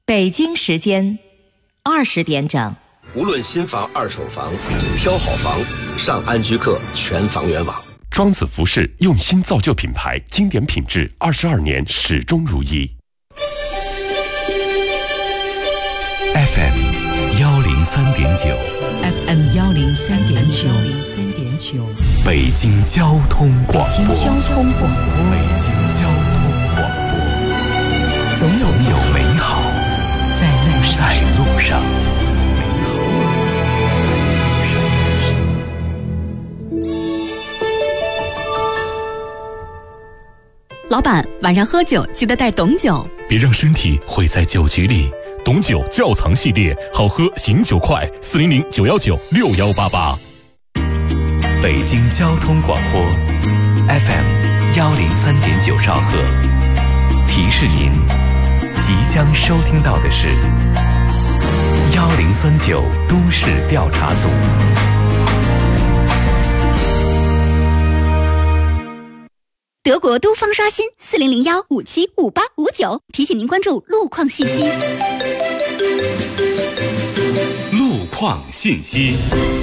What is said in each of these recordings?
北京时间20点整。 无论新房、二手房，挑好房，上安居客全房源网。 庄子服饰用心造就品牌，经典品质22年始终如一。 FM 103.9 FM 103.9 北京交通广播。 北京交通广播。 北京交通广播。总有美好在路上。 老板，晚上喝酒记得带董酒， 别让身体毁在酒局里。董酒窖藏系列，好喝醒酒快，400-919-6188。 北京交通广播 FM 103.9兆赫，提示您即将收听到的是1039都市调查组。 德国都方刷新400-1575859，提醒您关注路况信息。 路况信息。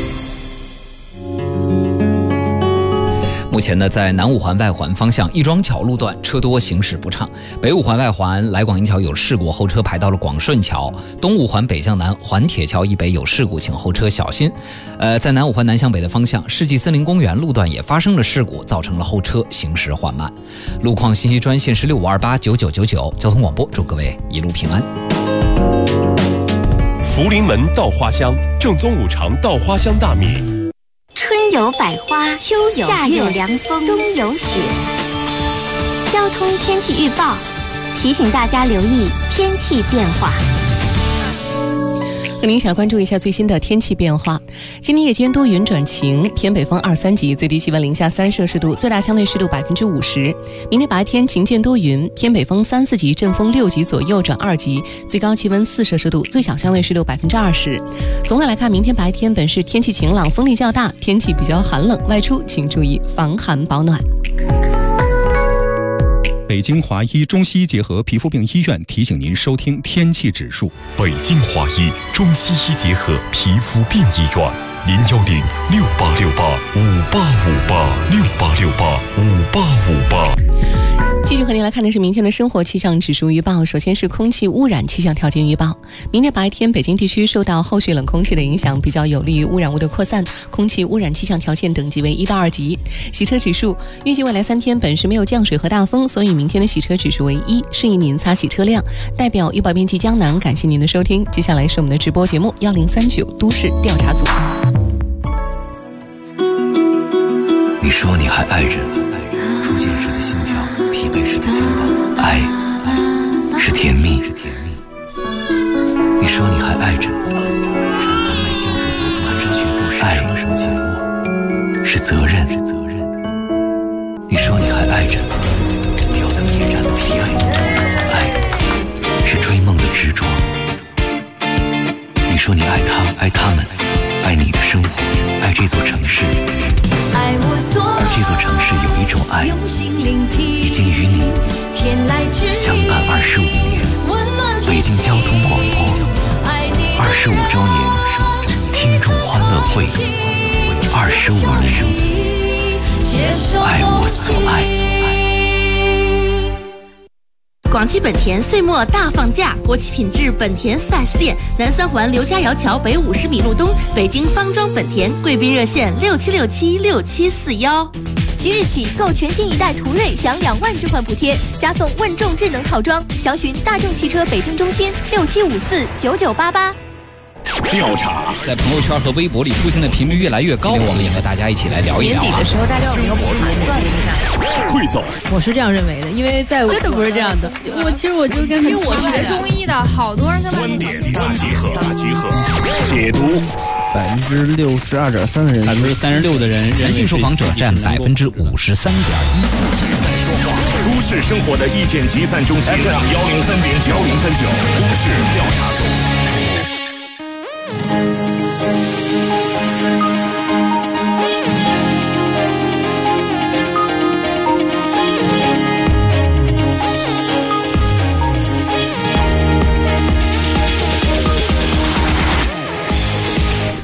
目前呢，在南五环外环方向亦庄桥路段车多，行驶不畅；北五环外环来广营桥有事故，后车排到了广顺桥；东五环北向南环铁桥以北有事故，请后车小心。在南五环南向北的方向，世纪森林公园路段也发生了事故，造成了后车行驶缓慢。路况信息专线是65289999，交通广播祝各位一路平安。 福临门稻花香，正宗五常稻花香大米。 春有百花，秋有夏有凉风，冬有雪。交通天气预报提醒大家留意天气变化。 和您一起来关注一下最新的天气变化。今天夜间多云转晴，偏北风2、3级，最低气温零下3摄氏度，最大相对湿度50%。明天白天晴间多云，偏北风3、4级，阵风6级左右转2级，最高气温4摄氏度，最小相对湿度20%。总的来看，明天白天本市天气晴朗，风力较大，天气比较寒冷，外出请注意防寒保暖。 北京华医中西医结合皮肤病医院提醒您收听天气指数。 北京华医中西医结合皮肤病医院，010-6868-5858，6868-5858。 继续和您来看的是明天的生活气象指数预报。首先是空气污染气象条件预报。明天白天，北京地区受到后续冷空气的影响，比较有利于污染物的扩散，空气污染气象条件等级为1到2级。洗车指数，预计未来3天本市没有降水和大风，所以明天的洗车指数为1，适宜您擦洗车辆。代表医保编辑江南感谢您的收听。接下来是我们的直播节目1039都市调查组。 你说你还爱着初见时的心跳，疲惫时的心跳，爱是甜蜜。你说你还爱着产房外胶着国度蹒跚学步时双手紧握，是责任。你说你还爱着挑灯夜战的疲惫，爱是追梦的执着。你说你爱他，爱他们，爱你的生活，爱这座城市。而这座城市有一种爱，已经与你相伴25年。北京交通广播25周年听众欢乐会，25年，爱我所爱。 广汽本田岁末大放价，国企品质本田4S店，南3环刘家窑桥北50米路东，北京方庄本田，贵宾热线67676741。 即日起购全新一代途锐享2万置换补贴，加送问众智能套装，详询大众汽车北京中心67549988。 调查在朋友圈和微博里出现的频率越来越高，我们也和大家一起来聊一聊。 年底的时候，大家有没有补盘算一下？ 汇总， 我是这样认为的，因为在真的不是这样的。其实我就跟他， 因为我学中医的，好多人跟他观点大结合，解读。 62.3%的人 ，36%的人性受访者占53.1%。 都市生活的意见集散中心，103.9，1039都市调查组。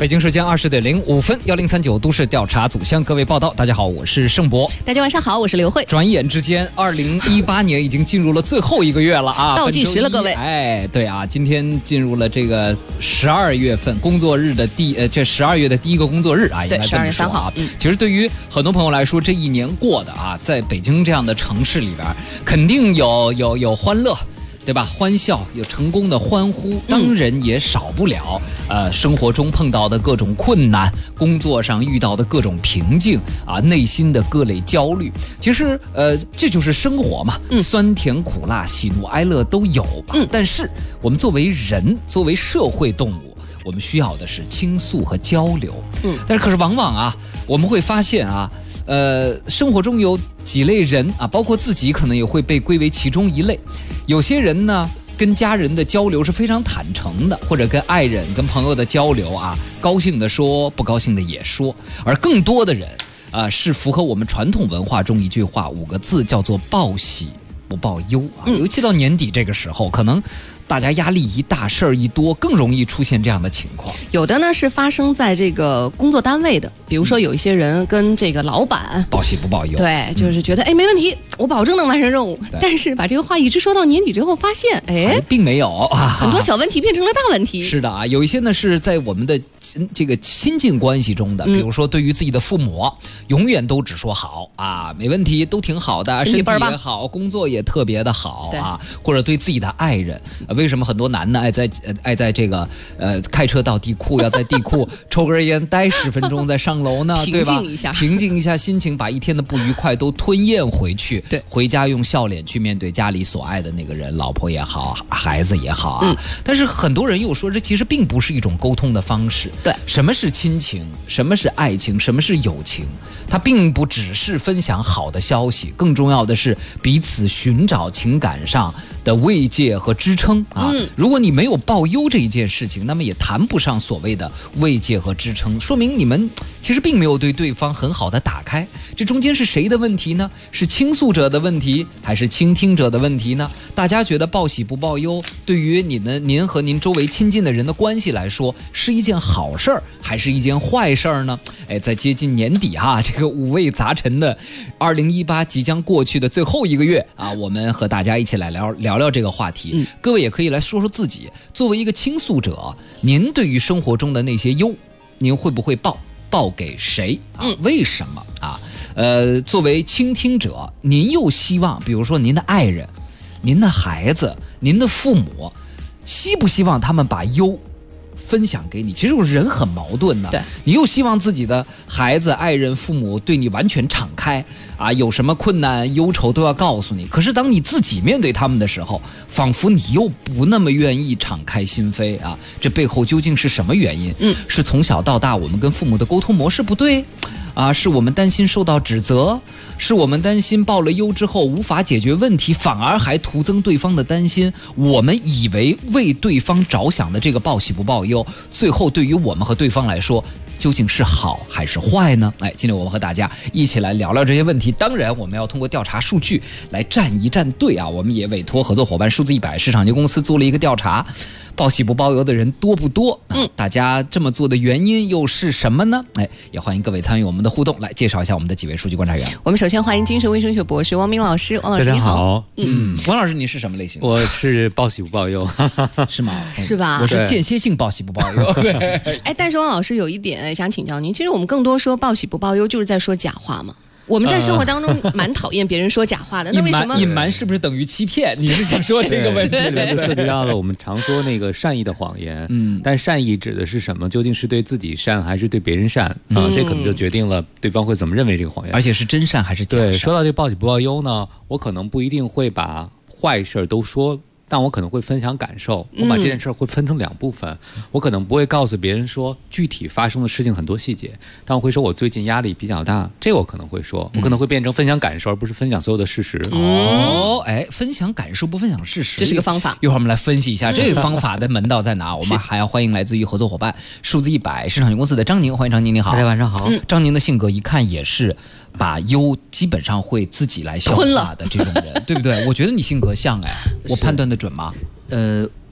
北京时间20点05分，1039都市调查组向各位报道。大家好，我是盛博。 大家晚上好，我是刘慧。 转眼之间，2018年已经进入了最后一个月了啊， 倒计时了，各位。 哎，对啊，今天进入了这个12月份工作日的这12月的第一个工作日啊，应该这么说啊。其实对于很多朋友来说，这一年过的啊，在北京这样的城市里边，肯定有欢乐。对吧？欢笑，有成功的欢呼，当然也少不了生活中碰到的各种困难，工作上遇到的各种瓶颈啊，内心的各类焦虑。其实这就是生活嘛，酸甜苦辣、喜怒哀乐都有吧。但是我们作为人，作为社会动物，我们需要的是倾诉和交流。但是可是往往啊，我们会发现啊，生活中有几类人啊，包括自己可能也会被归为其中一类。有些人呢，跟家人的交流是非常坦诚的，或者跟爱人、跟朋友的交流啊，高兴的说，不高兴的也说。而更多的人是符合我们传统文化中一句话5个字，叫做报喜不报忧啊。尤其到年底这个时候，可能大家压力一大，事儿一多，更容易出现这样的情况。 有的呢是发生在这个工作单位的，比如说有一些人跟这个老板报喜不报忧， 对，就是觉得没问题，我保证能完成任务。但是把这个话一直说到年底之后，发现并没有很多小问题变成了大问题。 是的啊，有一些呢是在我们的这个亲近关系中的，比如说对于自己的父母，永远都只说好啊，没问题，都挺好的，身体也好，工作也特别的好啊，或者对自己的爱人。为什么很多男的爱在这个开车到地库，要在地库抽根烟待10分钟再上楼呢？对吧？平静一下心情，把一天的不愉快都吞咽回去。对，回家用笑脸去面对家里所爱的那个人，老婆也好，孩子也好啊。但是很多人又说，这其实并不是一种沟通的方式。 对， 什么是亲情？什么是爱情？什么是友情？它并不只是分享好的消息，更重要的是彼此寻找情感上的慰藉和支撑啊。如果你没有报忧这一件事情，那么也谈不上所谓的慰藉和支撑，说明你们其实并没有对对方很好的打开。这中间是谁的问题呢？是倾诉者的问题，还是倾听者的问题呢？大家觉得报喜不报忧，对于您和您周围亲近的人的关系来说，是一件好事儿，还是一件坏事儿呢？在接近年底这个五味杂陈的2018即将过去的最后一个月啊，我们和大家一起来聊这个话题。各位也可以来说说自己，作为一个倾诉者，您对于生活中的那些忧，您会不会报给谁啊？为什么啊？作为倾听者，您又希望，比如说您的爱人、您的孩子、您的父母，希不希望他们把忧分享给你？其实人很矛盾的，你又希望自己的孩子、爱人、父母对你完全敞开啊，有什么困难、忧愁都要告诉你。可是当你自己面对他们的时候，仿佛你又不那么愿意敞开心扉啊。这背后究竟是什么原因？是从小到大我们跟父母的沟通模式不对啊？是我们担心受到指责？是我们担心报了忧之后无法解决问题，反而还徒增对方的担心？我们以为为对方着想的这个报喜不报忧，最后对于我们和对方来说，究竟是好还是坏呢？今天我们和大家一起来聊聊这些问题。当然我们要通过调查数据来站一站队啊。我们也委托合作伙伴数字100市场有限公司做了一个调查，报喜不报忧的人多不多？大家这么做的原因又是什么呢？也欢迎各位参与我们的互动，来介绍一下我们的几位数据观察员。 我们首先欢迎精神卫生学博士汪明老师。汪老师你好。 汪老师你是什么类型？ 我是报喜不报忧。 是吗？ 是吧？ 我是间歇性报喜不报忧。 但是汪老师有一点想请教您，其实我们更多说报喜不报忧，就是在说假话嘛。我们在生活当中蛮讨厌别人说假话的，那为什么隐瞒是不是等于欺骗？你是想说这个问题？ 这就涉及到了我们常说那个善意的谎言。但善意指的是什么？究竟是对自己善还是对别人善啊？这可能就决定了对方会怎么认为这个谎言， 而且是真善还是假善。 对，说到这报喜不报忧呢，我可能不一定会把坏事都说。但我可能会分享感受，我把这件事会分成2部分。我可能不会告诉别人说具体发生的事情很多细节，但我会说我最近压力比较大，这我可能会说，我可能会变成分享感受，而不是分享所有的事实。 分享感受不分享事实， 这是个方法。 一会儿我们来分析一下这个方法的门道在哪。我们还要欢迎来自于合作伙伴数字100市场有限公司的张宁，欢迎张宁，你好。 大家晚上好。 张宁的性格一看也是把忧基本上会自己来消化的这种人，对不对？我觉得你性格像我判断的准吗？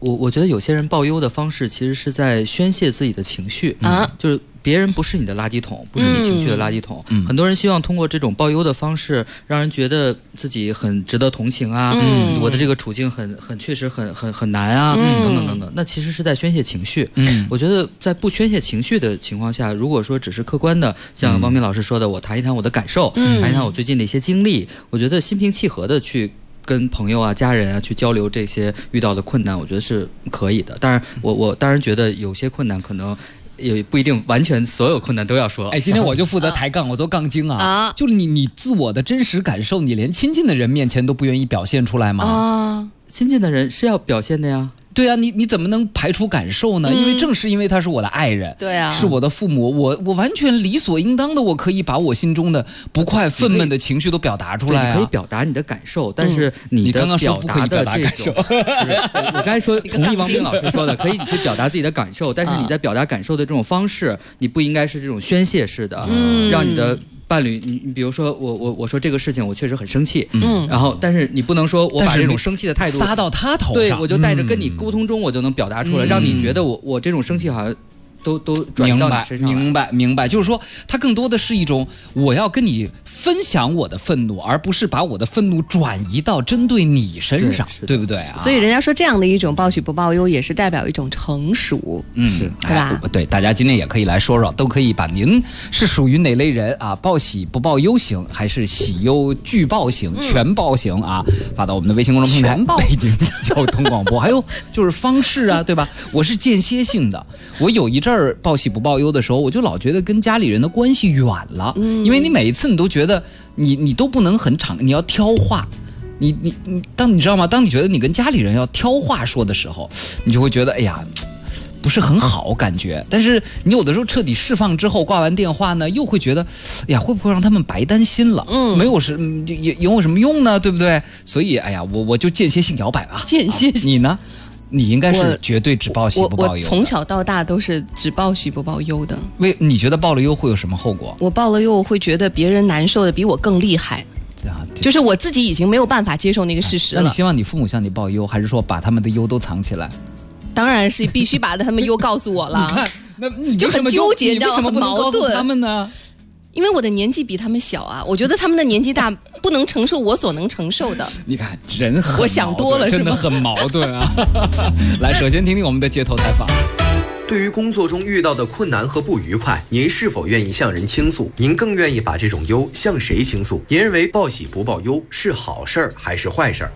我觉得有些人报忧的方式其实是在宣泄自己的情绪啊，就是别人不是你的垃圾桶，不是你情绪的垃圾桶。很多人希望通过这种报忧的方式，让人觉得自己很值得同情啊，我的这个处境确实很难啊，等等等等。那其实是在宣泄情绪。我觉得在不宣泄情绪的情况下，如果说只是客观的，像王明老师说的，我谈一谈我的感受，谈一谈我最近的一些经历，我觉得心平气和的去跟朋友啊、家人啊去交流这些遇到的困难，我觉得是可以的。当然，我当然觉得有些困难可能也不一定完全所有困难都要说。 哎，今天我就负责抬杠，我做杠精啊！就是你自我的真实感受，你连亲近的人面前都不愿意表现出来吗？ 亲近的人是要表现的呀。 对啊，你怎么能排除感受呢？因为正是因为他是我的爱人， 对啊， 是我的父母，我完全理所应当的，我可以把我心中的不快、愤懑的情绪都表达出来啊。 你可以表达你的感受，但是你的表达的这种，我刚才说同意王明老师说的，可以你去表达自己的感受，但是你在表达感受的这种方式，你不应该是这种宣泄式的，让你的伴侣，你比如说我说这个事情我确实很生气，然后但是你不能说我把这种生气的态度撒到他头上， 对，我就带着跟你沟通中我就能表达出来，让你觉得我这种生气好像都转移到你身上来。明白，就是说它更多的是一种我要跟你分享我的愤怒，而不是把我的愤怒转移到针对你身上， 对不对啊？ 所以人家说这样的一种报喜不报忧，也是代表一种成熟， 是， 对吧？ 对，大家今天也可以来说说，都可以把您是属于哪类人啊？报喜不报忧型，还是喜忧俱报型、全报型啊？发到我们的微信公众平台北京交通广播。还有就是方式啊，对吧？我是间歇性的，我有一阵儿报喜不报忧的时候，我就老觉得跟家里人的关系远了，因为你每一次你都觉得你都不能很敞，你要挑话。你知道吗？当你觉得你跟家里人要挑话说的时候，你就会觉得哎呀，不是很好感觉。但是你有的时候彻底释放之后，挂完电话呢，又会觉得，哎呀，会不会让他们白担心了？没有有什么用呢？对不对？所以哎呀，我就间歇性摇摆吧。 间歇性， 你呢？你应该是绝对只报喜不报忧。 我从小到大都是只报喜不报忧的。 你觉得报了忧会有什么后果？ 我报了忧，我会觉得别人难受的比我更厉害。就是我自己已经没有办法接受那个事实了。 那你希望你父母向你报忧，还是说把他们的忧都藏起来？ 当然是必须把他们忧告诉我了。 你看，那你就很纠结，你知道吗？很矛盾。 他们呢？ 因为我的年纪比他们小啊，我觉得他们的年纪大，不能承受我所能承受的。 你看，人很我想多了， 真的很矛盾啊。来，首先听听我们的街头采访。 对于工作中遇到的困难和不愉快，您是否愿意向人倾诉？您更愿意把这种忧向谁倾诉？您认为报喜不报忧是好事儿还是坏事儿？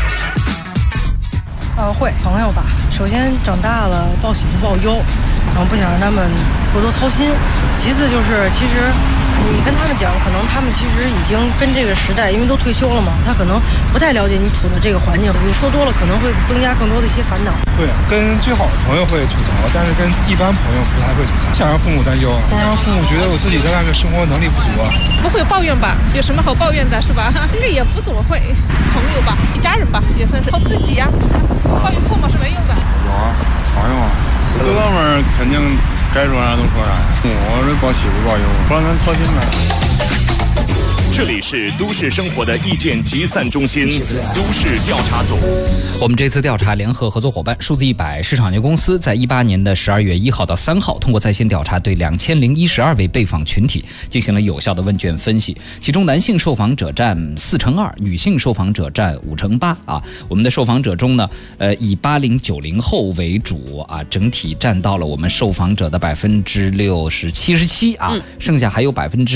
会朋友吧。首先长大了报喜不报忧，然后不想让他们过多操心。其次就是，其实你跟他们讲，可能他们其实已经跟这个时代，因为都退休了嘛，他可能不太了解你处的这个环境。你说多了，可能会增加更多的一些烦恼。 会跟最好的朋友会吐槽，但是跟一般朋友不太会吐槽。想让父母担忧，不让父母觉得我自己在外面生活能力不足啊。 不会抱怨吧？有什么好抱怨的，是吧？应该也不怎么会。朋友吧，一家人吧，也算是靠自己呀。抱怨破嘛是没用的。 有啊，朋友啊，哥哥们肯定该说啥都说啥。我这报喜不报忧，不让咱操心呗。 这里是都市生活的意见集散中心，都市调查组。 我们这次调查联合合作伙伴数字100市场有限公司，在18年的12月1号到3号，通过在线调查，对2012位被访群体进行了有效的问卷分析，其中男性受访者占4%，女性受访者占5%啊。我们的受访者中呢，以80、90后为主啊，整体占到了我们受访者的60%、77%啊，剩下还有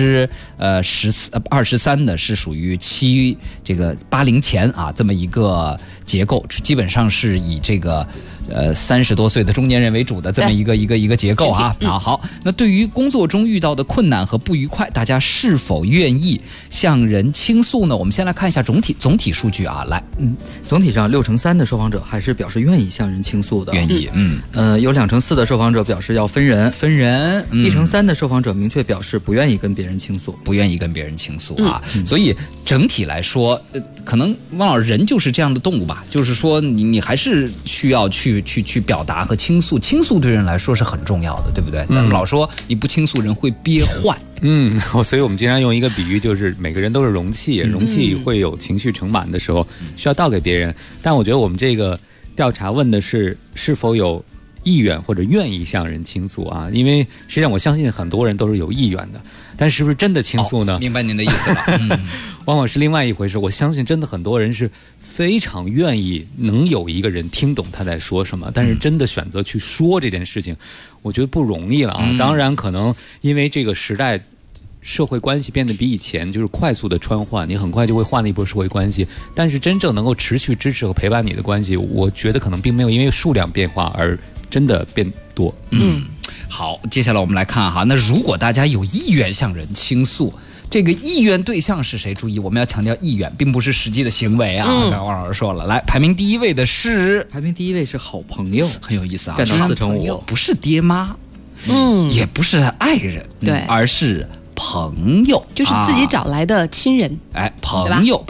23%的是属于80前啊这么一个结构，基本上是以这个30多岁的中年人为主的这么一个结构啊。好，那对于工作中遇到的困难和不愉快，大家是否愿意向人倾诉呢？我们先来看一下总体数据啊。来， 总体上63%的受访者还是表示愿意向人倾诉的， 愿意， 有2%4的受访者表示要分人，1%3的受访者明确表示不愿意跟别人倾诉，所以整体来说，可能汪老师人就是这样的动物吧，就是说你还是需要去表达和倾诉，倾诉对人来说是很重要的，对不对？但老说你不倾诉人会憋坏。 所以我们经常用一个比喻，就是每个人都是容器，容器会有情绪盛满的时候，需要倒给别人。但我觉得我们这个调查问的是否有意愿或者愿意向人倾诉啊，因为实际上我相信很多人都是有意愿的，但是不是真的倾诉呢？ 明白您的意思了。 往往是另外一回事。我相信真的很多人是非常愿意能有一个人听懂他在说什么，但是真的选择去说这件事情，我觉得不容易了啊。当然可能因为这个时代社会关系变得比以前就是快速的穿换，你很快就会换了一波社会关系，但是真正能够持续支持和陪伴你的关系，我觉得可能并没有因为数量变化而真的变多。 好，接下来我们来看哈，那如果大家有意愿向人倾诉，这个意愿对象是谁？注意，我们要强调意愿，并不是实际的行为啊。刚才王老师说了，来，排名第一位是好朋友， 很有意思啊， 占到4.5%， 不是爹妈，也不是爱人， 对， 而是朋友， 就是自己找来的亲人。 朋友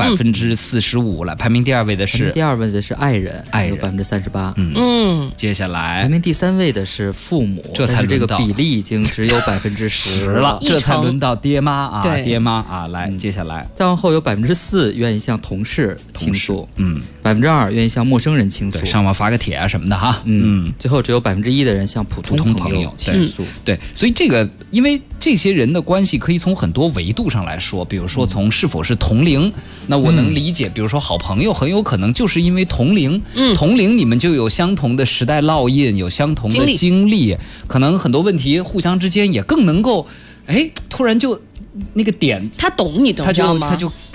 45%了。排名第二位的是爱人，有38%。 接下来排名第三位的是父母， 这才这个比例已经只有10%了， 这才轮到爹妈啊，爹妈啊，来，接下来再往后有4%愿意向同事倾诉，2%愿意向陌生人倾诉， 上网发个帖啊什么的哈， 最后只有1%的人向普通朋友倾诉。 对，所以这个因为这些人的关系可以从很多维度上来说，比如说从是否是同龄，那我能理解，比如说好朋友很有可能就是因为同龄，同龄你们就有相同的时代烙印，有相同的经历，可能很多问题互相之间也更能够，突然就那个点他懂你懂，他就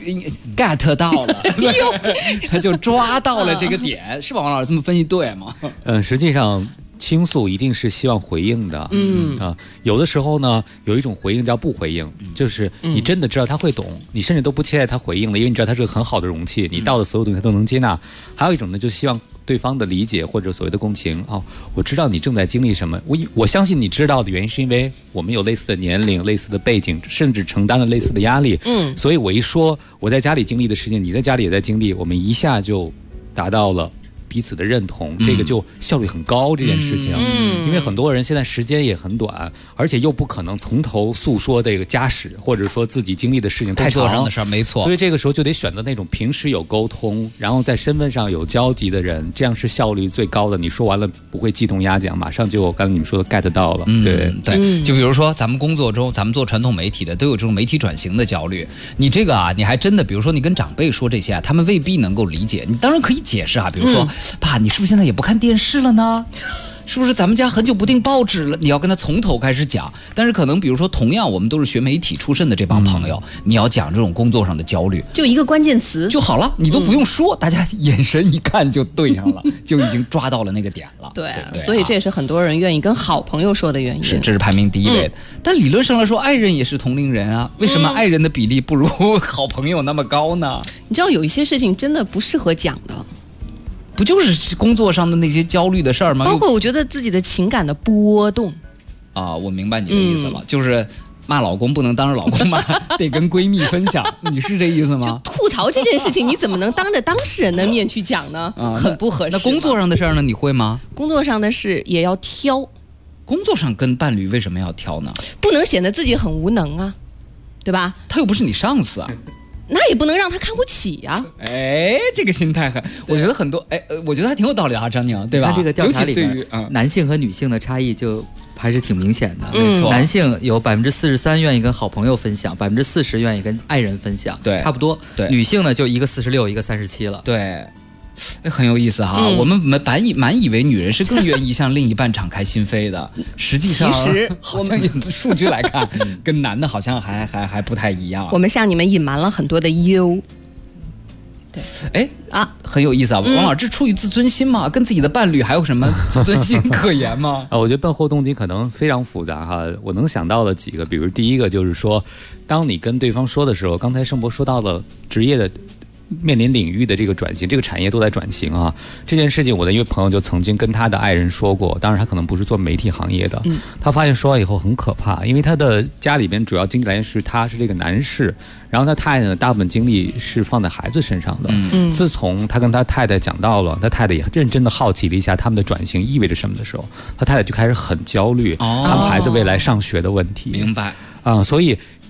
get 到了，他就抓到了这个点，是吧？王老师这么分析对吗？ 实际上倾诉一定是希望回应的，有的时候呢，有一种回应叫不回应，就是你真的知道他会懂，你甚至都不期待他回应了，因为你知道他是个很好的容器，你到的所有东西他都能接纳。还有一种呢，就希望对方的理解或者所谓的共情。我知道你正在经历什么，我相信你知道的原因是因为我们有类似的年龄、类似的背景，甚至承担了类似的压力。所以我一说我在家里经历的事情，你在家里也在经历，我们一下就达到了彼此的认同，这个就效率很高这件事情。因为很多人现在时间也很短，而且又不可能从头诉说这个家史，或者说自己经历的事情太长，工作上的事儿，没错。 所以这个时候就得选择那种平时有沟通，然后在身份上有交集的人，这样是效率最高的。你说完了不会鸡同鸭讲，马上就刚才你们说的 get 到了。对， 就比如说咱们工作中，咱们做传统媒体的都有这种媒体转型的焦虑。你这个啊，你还真的，比如说你跟长辈说这些啊，他们未必能够理解。你当然可以解释啊，比如说，爸，你是不是现在也不看电视了呢？是不是咱们家很久不订报纸了？你要跟他从头开始讲。但是可能比如说同样我们都是学媒体出身的这帮朋友，你要讲这种工作上的焦虑， 就一个关键词就好了，你都不用说，大家眼神一看就对上了，就已经抓到了那个点了。 对，所以这也是很多人愿意跟好朋友说的原因。 是，这是排名第一位的。但理论上来说，爱人也是同龄人啊，为什么爱人的比例不如好朋友那么高呢？ 你知道有一些事情真的不适合讲的。 不就是工作上的那些焦虑的事儿吗？ 包括我觉得自己的情感的波动啊，我明白你的意思了，就是骂老公不能当着老公骂，得跟闺蜜分享，你是这意思吗？ 就吐槽这件事情，你怎么能当着当事人的面去讲呢？很不合适。 那工作上的事儿呢？你会吗？ 工作上的事也要挑。 工作上跟伴侣为什么要挑呢？ 不能显得自己很无能啊，对吧？ 他又不是你上司啊。 那也不能让他看不起呀！ 这个心态我觉得很多，我觉得还挺有道理啊，张宁，对吧？ 看这个调查里面，男性和女性的差异就还是挺明显的。 没错， 男性有43%愿意跟好朋友分享，40%愿意跟爱人分享， 对， 差不多。 对， 女性呢就一个46%，一个37%了。 对。很有意思哈，我们满以为女人是更愿意向另一半敞开心扉的，实际上好像数据来看，跟男的好像还不太一样。 我们向你们隐瞒了很多的优。 对，很有意思啊，王老师，这出于自尊心嘛，跟自己的伴侣还有什么自尊心可言吗？ 我觉得背后动机可能非常复杂哈。我能想到的几个，比如第一个就是说，当你跟对方说的时候，刚才盛博说到了职业的。面临领域的这个转型，这个产业都在转型啊。这件事情，我的一位朋友就曾经跟他的爱人说过，当然他可能不是做媒体行业的，他发现说完以后很可怕，因为他的家里边主要经济来源是他是这个男士，然后他太太呢大部分精力是放在孩子身上的。自从他跟他太太讲到了，他太太也认真的好奇了一下他们的转型意味着什么的时候，他太太就开始很焦虑，他们孩子未来上学的问题。 明白所以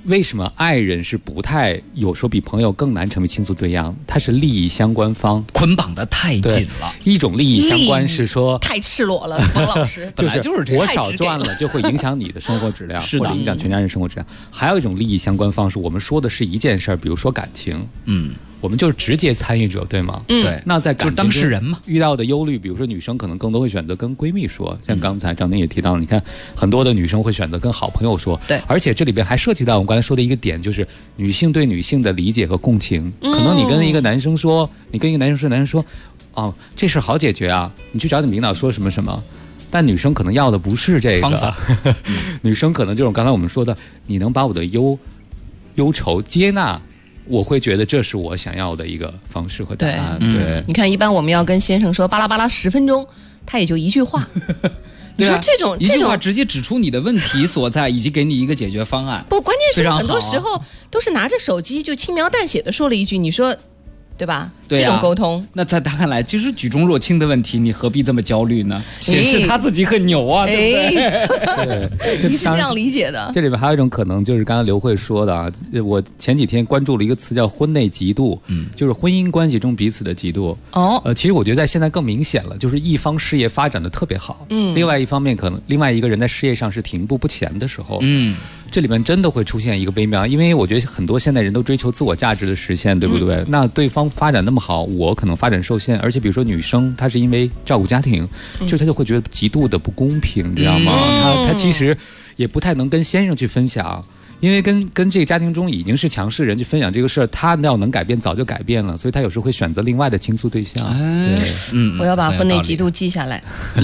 为什么爱人是不太有时候比朋友更难成为倾诉对象？它是利益相关方捆绑得太紧了。 一种利益相关是说太赤裸了，王老师本来就是这样， 我少赚了就会影响你的生活质量， 是的， 或者影响全家人生活质量。还有一种利益相关方是我们说的是一件事儿，比如说感情，我们就是直接参与者，对吗？ 对。 那在感情就是当事人嘛， 遇到的忧虑，比如说女生可能更多会选择跟闺蜜说，像刚才张宁也提到了，你看很多的女生会选择跟好朋友说， 对。 而且这里边还涉及到我们刚才说的一个点，就是女性对女性的理解和共情。可能你跟一个男生说，男生说，哦，这事好解决啊，你去找你领导说什么什么。但女生可能要的不是这个方法， 女生可能就是刚才我们说的，你能把我的忧愁接纳。我会觉得这是我想要的一个方式和答案。对， 你看，一般我们要跟先生说巴拉巴拉10分钟，他也就一句话。你说这种一句话直接指出你的问题所在，以及给你一个解决方案。 不，关键是很多时候都是拿着手机就轻描淡写的说了一句，你说。对吧？ 对啊， 这种沟通， 那在他看来就是举重若轻的问题，你何必这么焦虑呢？显示他自己很牛啊，对不对？你是这样理解的。 这里边还有一种可能，就是刚才刘慧说的啊，我前几天关注了一个词叫婚内嫉妒，就是婚姻关系中彼此的嫉妒。其实我觉得在现在更明显了，就是一方事业发展的特别好，另外一方面可能另外一个人在事业上是停步不前的时候，这里面真的会出现一个微妙，因为我觉得很多现代人都追求自我价值的实现，对不对？那对方发展那么好，我可能发展受限，而且比如说女生，她是因为照顾家庭，她就会觉得极度的不公平，你知道吗？她其实也不太能跟先生去分享。因为跟这个家庭中已经是强势人去分享这个事儿，他要能改变早就改变了，所以他有时候会选择另外的倾诉对象。 我要把婚内嫉妒记下来。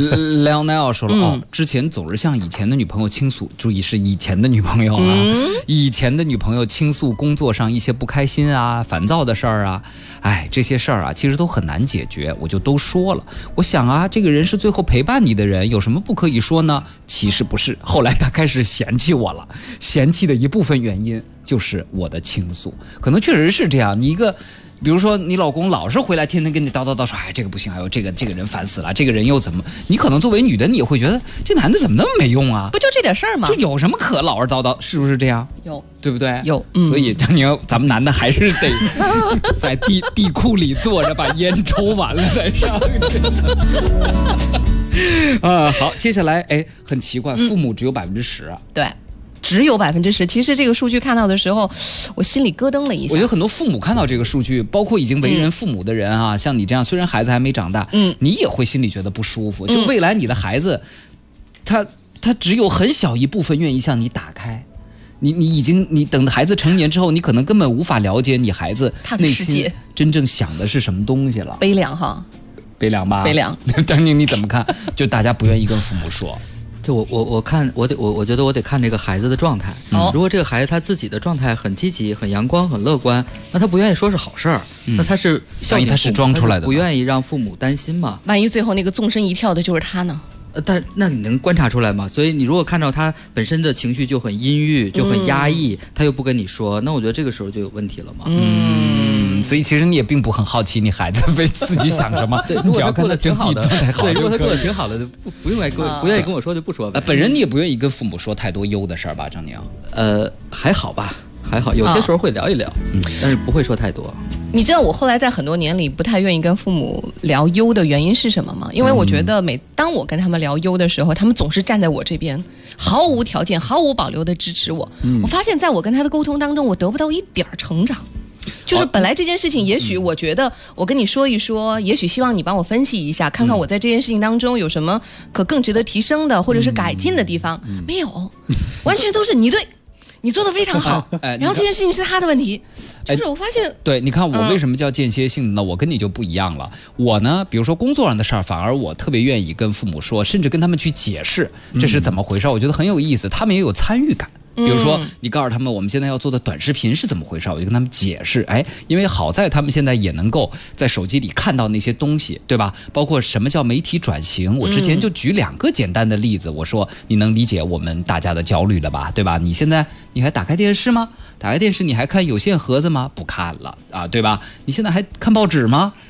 Leonel 说了之前总是向以前的女朋友倾诉，注意是以前的女朋友啊，以前的女朋友倾诉工作上一些不开心啊、烦躁的事儿啊，这些事儿啊其实都很难解决，我就都说了。我想啊，这个人是最后陪伴你的人，有什么不可以说呢？其实不是，后来他开始嫌弃我了，嫌弃的一部分原因就是我的倾诉，可能确实是这样。你一个，比如说你老公老是回来天天跟你叨叨叨说，这个不行，这个人烦死了，这个人又怎么？你可能作为女的，你也会觉得这男的怎么那么没用啊？ 不就这点事儿吗？ 就有什么可老是叨叨？是不是这样？ 有， 对不对？ 有。 所以张宁，咱们男的还是得在地库里坐着，把烟抽完了再上去。好，接下来很奇怪，父母只有10%啊。 对。只有10%，其实这个数据看到的时候，我心里咯噔了一下。 我觉得很多父母看到这个数据，包括已经为人父母的人啊，像你这样，虽然孩子还没长大，你也会心里觉得不舒服。就未来你的孩子，他只有很小一部分愿意向你打开。你等孩子成年之后，你可能根本无法了解你孩子内心真正想的是什么东西了。 悲凉哈， 悲凉吧？ 悲凉。 张宁你怎么看？就大家不愿意跟父母说。 就我看我觉得我得看这个孩子的状态。如果这个孩子他自己的状态很积极、很阳光、很乐观，那他不愿意说是好事儿。那他是万一他是装出来的， 不愿意让父母担心嘛？ 万一最后那个纵身一跳的就是他呢？ 但那你能观察出来吗？所以你如果看到他本身的情绪就很阴郁、就很压抑，他又不跟你说，那我觉得这个时候就有问题了嘛。 所以其实你也并不很好奇你孩子为自己想什么， 如果他过得挺好的， 对， 如果他过得挺好的，不愿意跟我说就不说呗。 本人你也不愿意跟父母说太多忧的事儿吧，张宁？ 还好吧，还好，有些时候会聊一聊，但是不会说太多。 你知道我后来在很多年里不太愿意跟父母聊忧的原因是什么吗？因为我觉得每当我跟他们聊忧的时候，他们总是站在我这边，毫无条件、毫无保留的支持我。我发现在我跟他的沟通当中，我得不到一点成长。就是本来这件事情，也许我觉得我跟你说一说，也许希望你帮我分析一下，看看我在这件事情当中有什么可更值得提升的，或者是改进的地方。没有，完全都是你对。你做得非常好，然后这件事情是他的问题，就是我发现， 对，你看我为什么叫间歇性的呢？我跟你就不一样了。我呢，比如说工作上的事儿，反而我特别愿意跟父母说，甚至跟他们去解释这是怎么回事，我觉得很有意思，他们也有参与感。比如说，你告诉他们我们现在要做的短视频是怎么回事，我就跟他们解释。因为好在他们现在也能够在手机里看到那些东西，对吧？包括什么叫媒体转型，我之前就举2个简单的例子，我说你能理解我们大家的焦虑了吧，对吧？你现在你还打开电视吗？打开电视你还看有线盒子吗？不看了啊，对吧？你现在还看报纸吗？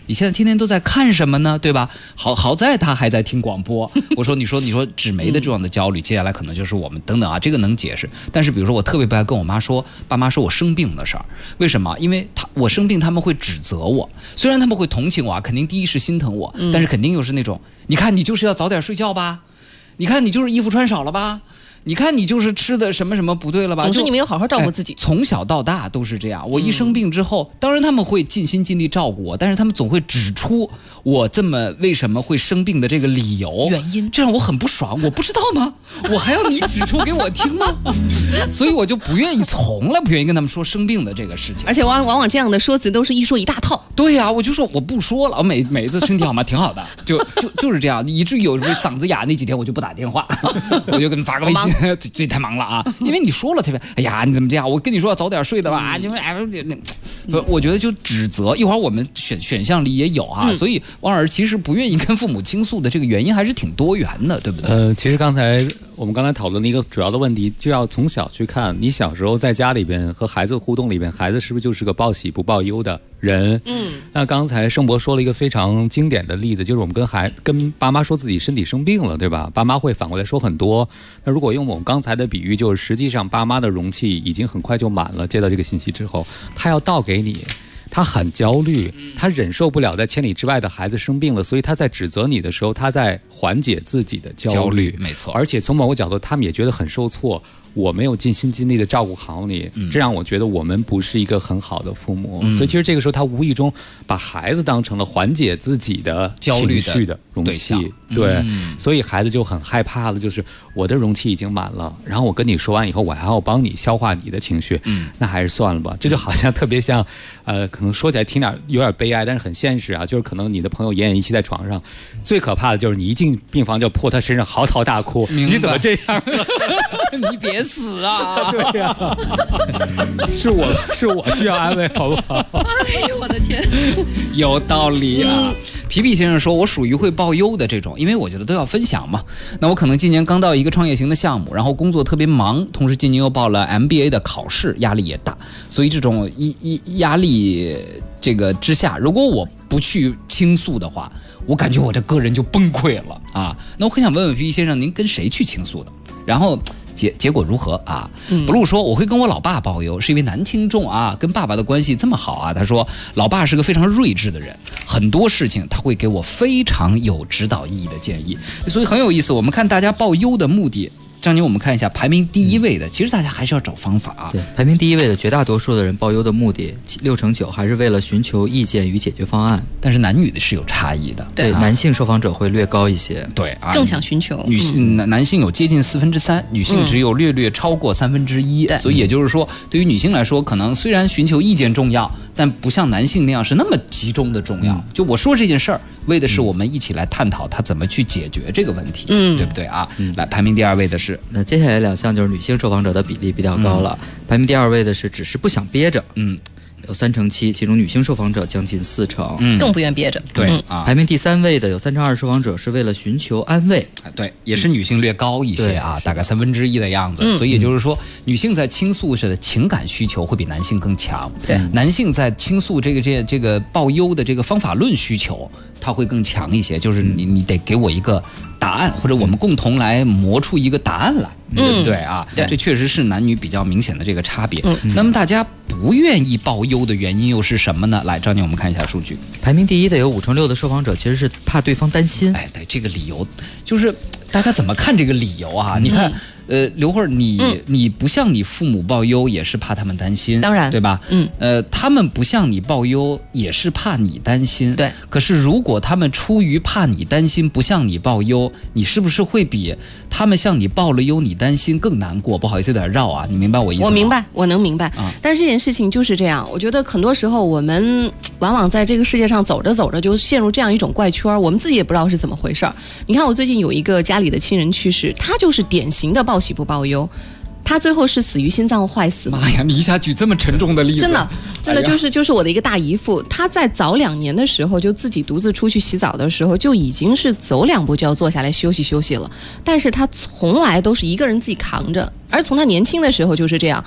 你现在天天都在看什么呢？对吧？好在他还在听广播。我说你说纸媒的这样的焦虑，接下来可能就是我们等等啊，这个能解释。但是比如说我特别不爱跟我妈说，爸妈说我生病的事儿，为什么？因为我生病他们会指责我，虽然他们会同情我，肯定第一是心疼我，但是肯定又是那种，你看你就是要早点睡觉吧，你看你就是衣服穿少了吧。你看你就是吃的什么什么不对了吧？ 总之你没有好好照顾自己。 从小到大都是这样。我一生病之后，当然他们会尽心尽力照顾我，但是他们总会指出我这么为什么会生病的这个理由原因， 这让我很不爽。我不知道吗？我还要你指出给我听吗？所以我就不愿意，从来不愿意跟他们说生病的这个事情。 而且往往这样的说辞都是一说一大套。 对呀，我就说我不说了，我每一次身体好吗？挺好的，就是这样，以至于有时候嗓子哑那几天我就不打电话，我就跟发个微信。最太忙了啊！因为你说了特别，哎呀，你怎么这样？我跟你说要早点睡的吧？你们我觉得就指责。一会儿我们选项里也有啊，所以王老师其实不愿意跟父母倾诉的这个原因还是挺多元的，对不对？ 其实我们刚才讨论的一个主要的问题，就要从小去看，你小时候在家里边和孩子互动里边，孩子是不是就是个报喜不报忧的人？那刚才盛博说了一个非常经典的例子，就是我们跟爸妈说自己身体生病了，对吧？爸妈会反过来说很多。那如果用我们刚才的比喻，就是实际上爸妈的容器已经很快就满了，接到这个信息之后，他要倒给你。他很焦虑，他忍受不了在千里之外的孩子生病了，所以他在指责你的时候，他在缓解自己的焦虑， 没错。 而且从某个角度，他们也觉得很受挫。我没有尽心尽力的照顾好你，这让我觉得我们不是一个很好的父母。所以其实这个时候他无意中把孩子当成了缓解自己的焦虑情绪的容器，对，所以孩子就很害怕了，就是我的容器已经满了，然后我跟你说完以后，我还要帮你消化你的情绪，那还是算了吧。这就好像特别像，可能说起来有点悲哀，但是很现实啊，就是可能你的朋友奄奄一息在床上，最可怕的就是你一进病房就泼他身上嚎啕大哭，你怎么这样？ 你别死啊！ 对呀，是我需要安慰，好不好？ 哎呦我的天， 有道理啊！皮皮先生说，我属于会报忧的这种，因为我觉得都要分享嘛。那我可能今年刚到一个创业型的项目，然后工作特别忙，同时今年又报了 MBA 的考试，压力也大，所以这种压力这个之下，如果我不去倾诉的话，我感觉我这个人就崩溃了啊！那我很想问问皮皮先生，您跟谁去倾诉的？然后结果如何啊？Blue说我会跟我老爸报忧，是一位男听众啊，跟爸爸的关系这么好啊。他说老爸是个非常睿智的人，很多事情他会给我非常有指导意义的建议，所以很有意思。我们看大家报忧的目的。张宁，我们看一下排名第一位的，其实大家还是要找方法啊。 对，排名第一位的绝大多数的人报忧的目的，69%还是为了寻求意见与解决方案。 但是男女的是有差异的， 对，男性受访者会略高一些， 对啊， 更想寻求。 女性男性有接近3%，女性只有略超过1/3。所以也就是说，对于女性来说，可能虽然寻求意见重要，但不像男性那样是那么集中的重要。就我说这件事儿，为的是我们一起来探讨他怎么去解决这个问题，对不对啊？来，排名第2位的是。 那接下来2项就是女性受访者的比例比较高了，排名第2位的是只是不想憋着，有3%7%，其中女性受访者将近4%， 更不愿憋着。 对啊， 排名第3位的有3%2%受访者是为了寻求安慰， 对，也是女性略高一些啊，大概1/3的样子。所以也就是说，女性在倾诉时的情感需求会比男性更强。 对， 男性在倾诉这个报忧的这个方法论需求，它会更强一些，就是你得给我一个答案，或者我们共同来磨出一个答案来，对不对啊？这确实是男女比较明显的这个差别。那么大家不愿意报忧的原因又是什么呢？来，张宁，我们看一下数据。 排名第一的有5%6%的受访者其实是怕对方担心。 哎，对，这个理由就是大家怎么看这个理由啊？你看。刘慧，你不向你父母报忧，也是怕他们担心， 当然， 对吧？他们不向你报忧，也是怕你担心。 对。 可是如果他们出于怕你担心，不向你报忧，你是不是会比他们向你报了忧，你担心更难过？不好意思，有点绕啊，你明白我意思吗？ 我明白，我能明白。但是这件事情就是这样，我觉得很多时候我们往往在这个世界上走着走着，就陷入这样一种怪圈，我们自己也不知道是怎么回事儿。你看，我最近有一个家里的亲人去世，他就是典型的报喜不报忧，他最后是死于心脏坏死。 妈呀，你一下举这么沉重的例子， 真的就是我的一个大姨父，他在早2年的时候就自己独自出去洗澡的时候，就已经是走2步就要坐下来休息了，但是他从来都是一个人自己扛着，而从他年轻的时候就是这样。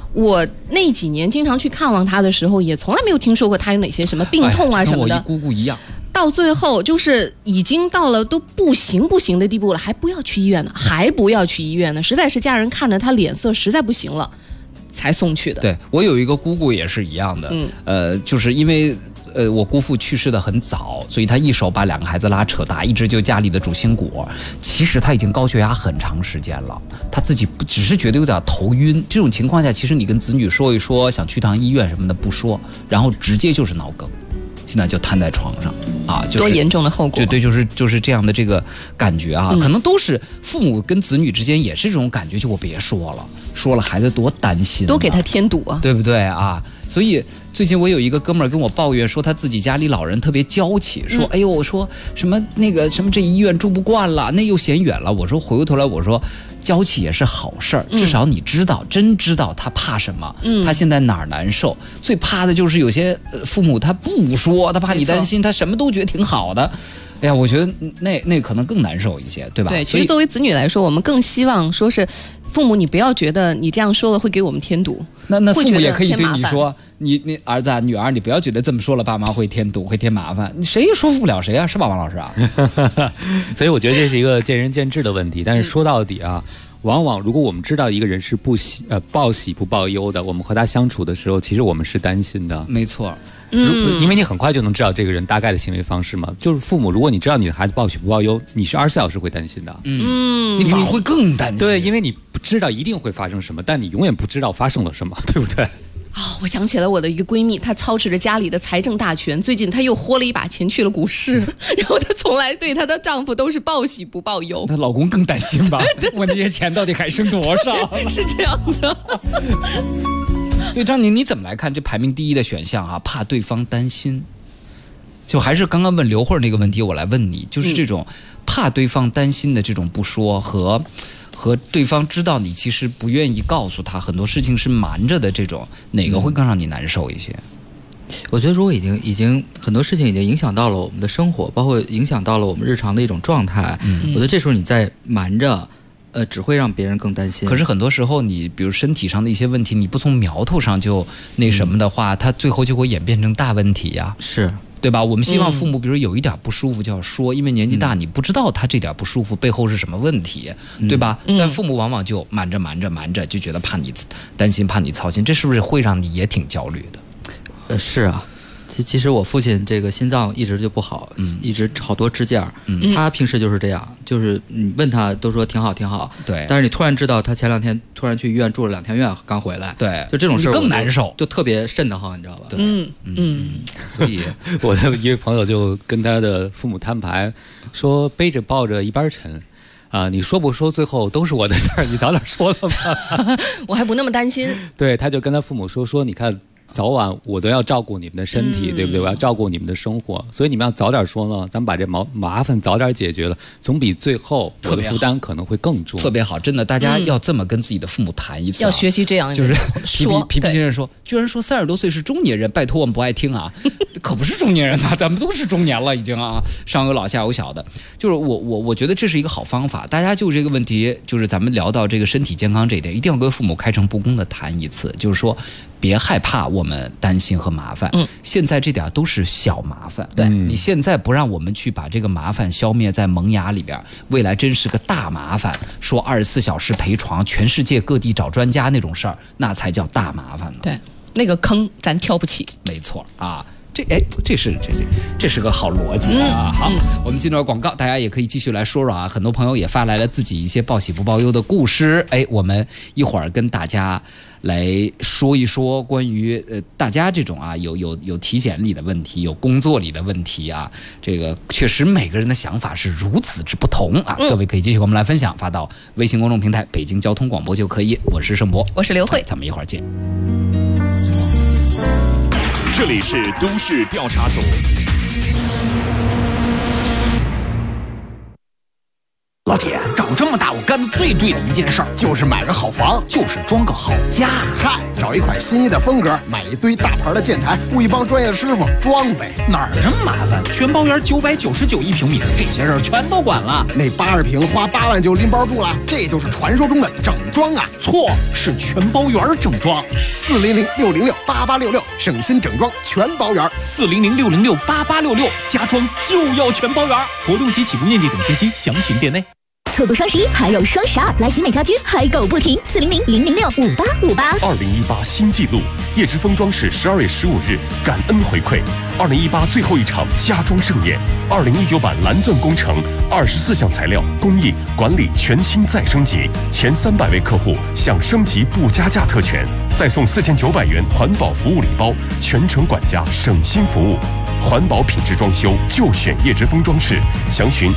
我那几年经常去看望他的时候，也从来没有听说过他有哪些什么病痛啊什么的。 跟我一姑姑一样。 到最后就是已经到了都不行的地步了，还不要去医院呢，实在是家人看着他脸色实在不行了，才送去的。 对，我有一个姑姑也是一样的，就是因为我姑父去世的很早，所以他一手把2个孩子拉扯大，一直就家里的主心骨。其实他已经高血压很长时间了，他自己只是觉得有点头晕。这种情况下，其实你跟子女说一说，想去趟医院什么的不说，然后直接就是脑梗，现在就瘫在床上啊，就是、 多严重的后果？ 对，就是这样的这个感觉啊，可能都是父母跟子女之间也是这种感觉，就我别说了，说了孩子多担心， 多给他添堵啊， 对不对啊？所以最近我有一个哥们儿跟我抱怨说，他自己家里老人特别娇气，说哎呦，我说什么那个什么这医院住不惯了，那又嫌远了。我说回过头来我说，娇气也是好事儿，至少你知道，真知道他怕什么，他现在哪儿难受。最怕的就是有些父母他不说，他怕你担心，他什么都觉得挺好的。哎呀，我觉得那可能更难受一些，对吧？ 对，其实作为子女来说，我们更希望说是父母，你不要觉得你这样说了会给我们添堵。 那父母也可以对你说，你儿子啊、女儿，你不要觉得这么说了，爸妈会添堵、会添麻烦，谁也说服不了谁啊，是吧，王老师啊？ 所以我觉得这是一个见仁见智的问题。但是说到底啊，往往如果我们知道一个人是报喜不报忧的，我们和他相处的时候，其实我们是担心的。 没错。 因为你很快就能知道这个人大概的行为方式嘛。就是父母，如果你知道你的孩子报喜不报忧，你是24小时会担心的。 你反而会更担心。 对，因为你不知道一定会发生什么，但你永远不知道发生了什么，对不对？ 我想起了我的一个闺蜜，她操持着家里的财政大权，最近她又豁了一把钱去了股市，然后她从来对她的丈夫都是报喜不报忧。 她老公更担心吧？我那些钱到底还剩多少？ 是这样的。 所以张宁，你怎么来看这排名第一的选项啊？怕对方担心，就还是刚刚问刘慧那个问题，我来问你，就是这种怕对方担心的这种不说和对方知道你其实不愿意告诉他很多事情是瞒着的这种，哪个会更让你难受一些？ 我觉得如果已经很多事情已经影响到了我们的生活，包括影响到了我们日常的一种状态，我觉得这时候你再瞒着。只会让别人更担心。 可是很多时候，你比如身体上的一些问题，你不从苗头上就那什么的话，它最后就会演变成大问题呀。 是， 对吧？我们希望父母，比如有一点不舒服就要说，因为年纪大，你不知道他这点不舒服背后是什么问题，对吧？但父母往往就瞒着，就觉得怕你担心，怕你操心，这是不是会让你也挺焦虑的？是啊。其实我父亲这个心脏一直就不好，一直好多支架，他平时就是这样，就是你问他都说挺好， 对。 但是你突然知道他前2天突然去医院住了2天院，刚回来， 对， 就这种事更难受， 就特别瘆得慌，你知道吧？ 所以我的一位朋友就跟他的父母摊牌，说背着抱着一般沉。你说不说最后都是我的事儿，你早点说了吧。 我还不那么担心。 对，他就跟他父母说，你看。早晚我都要照顾你们的身体，对不对？我要照顾你们的生活，所以你们要早点说呢，咱们把这麻烦早点解决了，总比最后我的负担可能会更重。 特别好，真的，大家要这么跟自己的父母谈一次， 要学习这样， 就是说。 皮先生说，居然说30多岁是中年人，拜托我们不爱听啊，可不是中年人啊，咱们都是中年了已经啊，上有老下有小的。就是我觉得这是一个好方法，大家就这个问题，就是咱们聊到这个身体健康这一点，一定要跟父母开诚布公的谈一次，就是说。别害怕我们担心和麻烦，现在这点都是小麻烦。对，你现在不让我们去把这个麻烦消灭在萌芽里边，未来真是个大麻烦。说24小时陪床，全世界各地找专家那种事儿，那才叫大麻烦呢。 对，那个坑咱跳不起。 没错啊。这是个好逻辑啊！好，我们进入广告，大家也可以继续来说说啊。很多朋友也发来了自己一些报喜不报忧的故事，我们一会儿跟大家来说一说关于大家这种啊有体检里的问题，有工作里的问题啊，这个确实每个人的想法是如此之不同啊。各位可以继续和我们来分享，发到微信公众平台北京交通广播就可以。我是盛博， 我是刘慧， 咱们一会儿见。 这里是都市调查组。 老铁，长这么大我干的最对的一件事儿，就是买个好房，就是装个好家。 嗨，找一款心仪的风格，买一堆大牌的建材，雇一帮专业的师傅装呗。 哪儿这么麻烦？全包园999一平米，这些事儿全都管了。 那80平花8万就拎包住了，这就是传说中的整装啊！ 错，是全包园整装。 400-606-8866，省心整装全包园。 400-606-8866，家装就要全包园。活动及起步面积等信息详询店内。 错过双11还有双12，来集美家居嗨购不停，400-006-5858。 2018新纪录，叶之峰装饰12月15日感恩回馈，2018最后一场家装盛宴，2019版蓝钻工程24项材料工艺管理全新再升级，前300位客户享升级不加价特权，再送4900元环保服务礼包，全程管家省心服务。环保品质装修就选叶之峰装饰，详询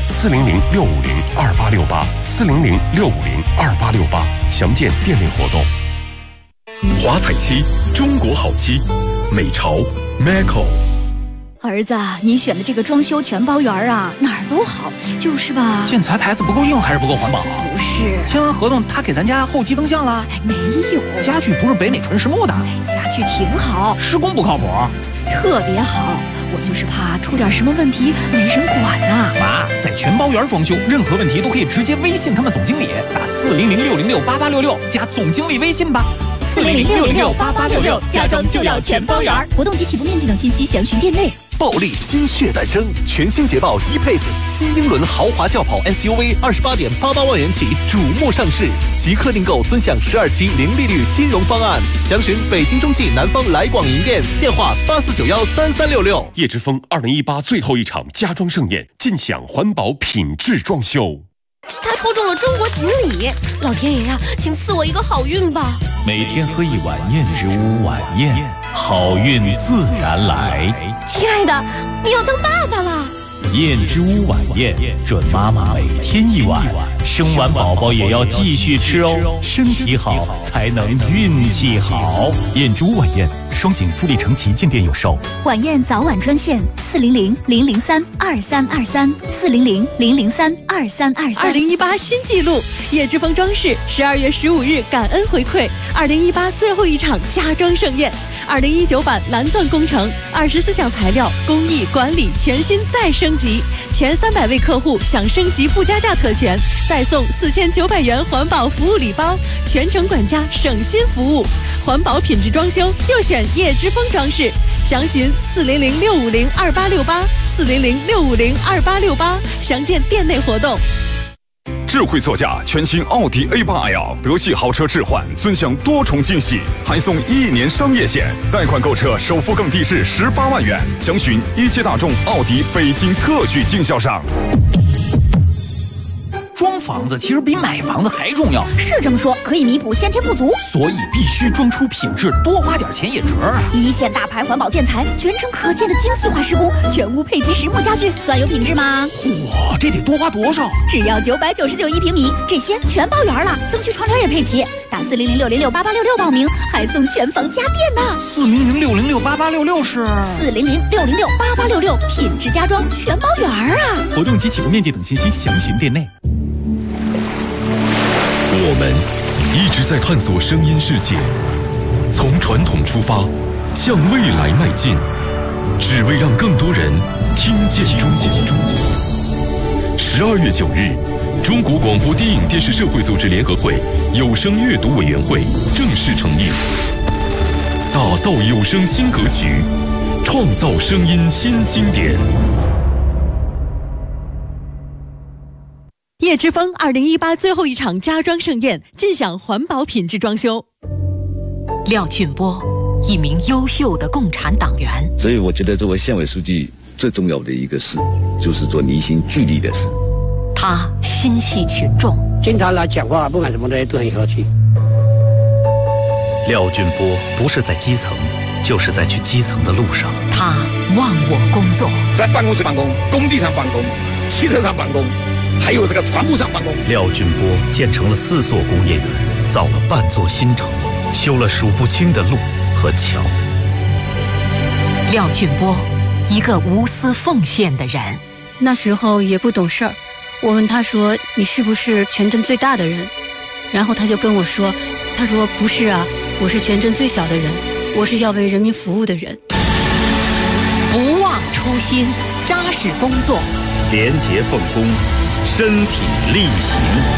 400-650-2868，400-650-2868，详见店内活动。 华彩漆，中国好漆，美潮 Macco。 儿子，你选的这个装修全包园啊，哪儿都好，就是吧？ 建材牌子不够硬还是不够环保？ 不是， 签完合同他给咱家后期增项了？ 没有， 家具不是北美纯实木的。 家具挺好， 施工不靠谱， 特别好。我就是怕出点什么问题没人管呐。 妈，在全包园装修，任何问题都可以直接微信他们总经理，打400-606-8866加总经理微信吧。 400-606-8866，家装就要全包园。活动及起步面积等信息详询店内。 暴力新血诞生，全新捷豹 E-Pace 新英伦豪华轿跑 SUV 28.88万元起瞩目上市，即刻订购尊享12期零利率金融方案，详询北京中汽南方来广营店，电话84913366。 叶之峰2018最后一场家装盛宴，尽享环保品质装修。 他抽中了中国锦鲤，老天爷呀，请赐我一个好运吧！ 每天喝一碗燕之屋晚宴，好运自然来。 亲爱的，你要当爸爸了。 燕之屋晚宴，准妈妈每天一碗，生完宝宝也要继续吃哦，身体好才能运气好。燕之屋晚宴，双井富力城旗舰店有售。 晚宴早晚专线400-003-2323，400-003-2323。 2018新纪录，叶之峰装饰12月15日感恩回馈，2018最后一场家装盛宴，2019版蓝钻工程24项材料工艺管理全新再升级，前300位客户享升级不加价特权，再送4900元环保服务礼包，全程管家省心服务。环保品质装修就选叶之峰装饰，详询400-650-2868，400-650-2868，详见店内活动。 智慧座驾全新奥迪 A8L 德系豪车置换，尊享多重惊喜，还送1年商业险，贷款购车首付更低至18万元，详询一汽大众奥迪北京特许经销商。 装房子其实比买房子还重要， 是这么说，可以弥补先天不足， 所以必须装出品质，多花点钱也值啊！ 一线大牌环保建材，全程可见的精细化施工，全屋配齐实木家具，算有品质吗？ 嚯，这得多花多少？ 只要999一平米，这些全包圆了，灯具窗帘也配齐。打400-606-8866报名，还送全房家电呢。 400-606-8866是 400-606-8866，品质家装全包圆啊！ 活动及起步面积等信息详询店内。 我们一直在探索声音世界，从传统出发，向未来迈进，只为让更多人听见中国。12月9日，中国广播电影电视社会组织联合会有声阅读委员会正式成立，打造有声新格局，创造声音新经典。 叶之峰2018最后一场家装盛宴，尽享环保品质装修。 廖俊波，一名优秀的共产党员， 所以我觉得作为县委书记最重要的一个事，就是做凝心聚力的事。 他心系群众， 经常来讲话，不管什么的都很和气。 廖俊波不是在基层，就是在去基层的路上。 他忘我工作， 在办公室办公，工地上办公，汽车上办公，还有这个船坞上办公。 廖俊波建成了4座工业园，造了半座新城，修了数不清的路和桥。 廖俊波，一个无私奉献的人。 那时候也不懂事儿， 我问他说你是不是全镇最大的人，然后他就跟我说，他说不是啊，我是全镇最小的人，我是要为人民服务的人。 不忘初心，扎实工作， 廉洁奉公，身体力行。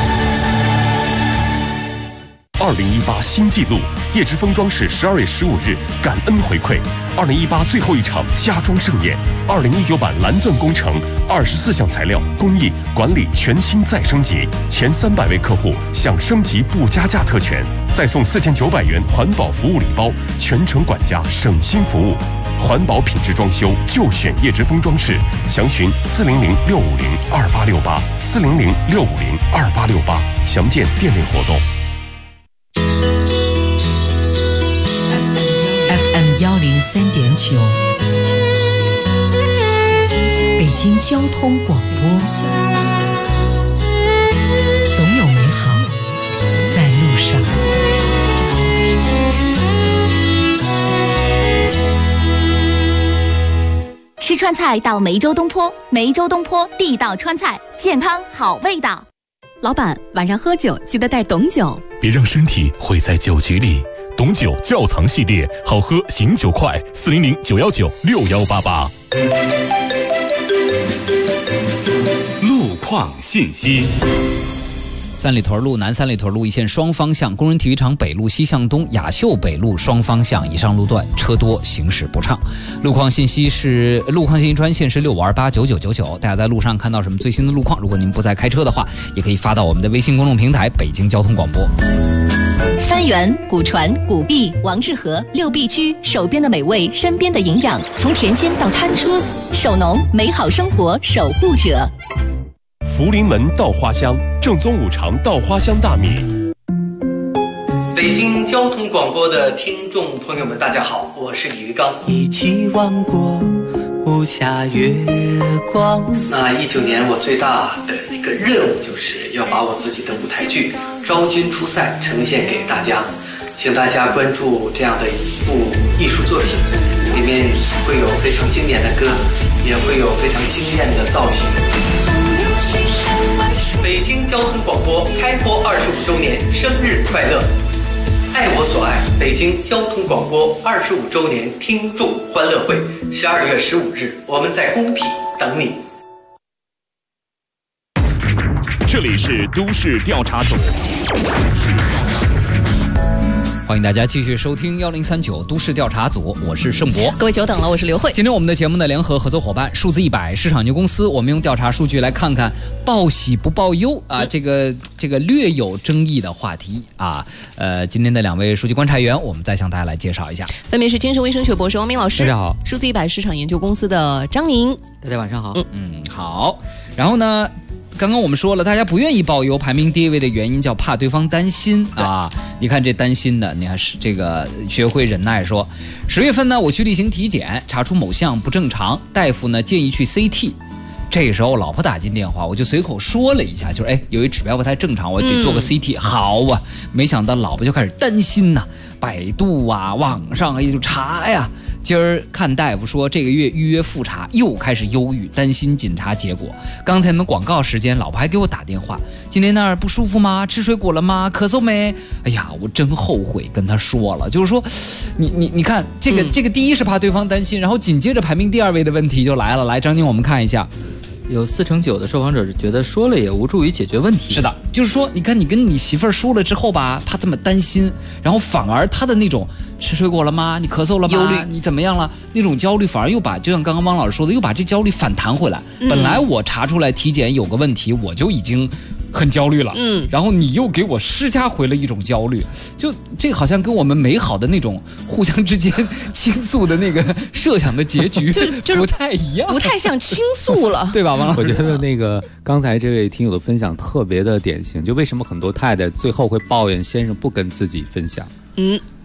2018新纪录，叶之峰装饰12月15日感恩回馈2018最后一场家装盛宴，2019版蓝钻工程24项材料工艺管理全新再升级，前300位客户享升级不加价特权，再送4900元环保服务礼包，全程管家省心服务。环保品质装修就选叶之峰装饰，详询400-650-2868 400-650-2868，详见店内活动。 FM 103.9，北京交通广播，总有美好在路上。 吃川菜到梅州东坡，梅州东坡地道川菜，健康好味道。 老板，晚上喝酒记得带董酒， 别让身体毁在酒局里。董酒窖藏系列，好喝醒酒快，400-919-6188。 路况信息。 三里屯路、南三里屯路一线双方向，工人体育场北路西向东、雅秀北路双方向以上路段车多，行驶不畅。路况信息专线是65289999，大家在路上看到什么最新的路况，如果您不在开车的话，也可以发到我们的微信公众平台北京交通广播。 三元、古传、古碧、王致和6必居，手边的美味，身边的营养，从甜心到餐车，手农美好生活守护者。 福临门稻花香，正宗五常稻花香大米。 北京交通广播的听众朋友们，大家好，我是李玉刚。 一起望过无暇月光。 那19年我最大的一个任务就是要把我自己的舞台剧《昭君出塞》呈现给大家，请大家关注这样的一部艺术作品，里面会有非常经典的歌，也会有非常惊艳的造型。北京交通广播开播25周年，生日快乐！爱我所爱，北京交通广播25周年听众欢乐会，12月15日，我们在工体等你。 这里是都市调查组。 欢迎大家继续收听1039都市调查组，我是盛博。 各位久等了，我是刘慧。 今天我们的节目的联合合作伙伴数字100市场研究公司，我们用调查数据来看看报喜不报忧啊，这个略有争议的话题啊。今天的2位数据观察员，我们再向大家来介绍一下， 分别是精神卫生学博士王明老师， 大家好； 数字100市场研究公司的张宁， 大家晚上好。 好。然后呢？刚刚我们说了，大家不愿意报忧，排名第1位的原因叫怕对方担心啊。你看这担心的，你看是这个学会忍耐说，10月份呢，我去例行体检，查出某项不正常，大夫呢建议去 CT。这个时候我老婆打进电话，我就随口说了一下，就是有一指标不太正常，我得做个 CT。好啊，没想到老婆就开始担心呐，百度啊、网上也就查呀。今儿看大夫说这个月预约复查，又开始忧郁担心检查结果。刚才你们广告时间，老婆还给我打电话，今天那儿不舒服吗？吃水果了吗？咳嗽没？哎呀，我真后悔跟他说了，就是说，你看这个第一是怕对方担心，然后紧接着排名第2位的问题就来了。来，张宁，我们看一下。 有49%的受访者觉得说了也无助于解决问题。 是的，就是说，你看你跟你媳妇儿说了之后吧，她这么担心，然后反而她的那种吃水果了吗？你咳嗽了吗？忧虑，你怎么样了？那种焦虑反而又把，就像刚刚汪老师说的，又把这焦虑反弹回来。本来我查出来体检有个问题，我就已经很焦虑了，然后你又给我施加回了一种焦虑，就这个好像跟我们美好的那种互相之间倾诉的那个设想的结局就不太一样， 不太像倾诉了， 对吧，王老师？ 我觉得那个刚才这位听友的分享特别的典型，就为什么很多太太最后会抱怨先生不跟自己分享。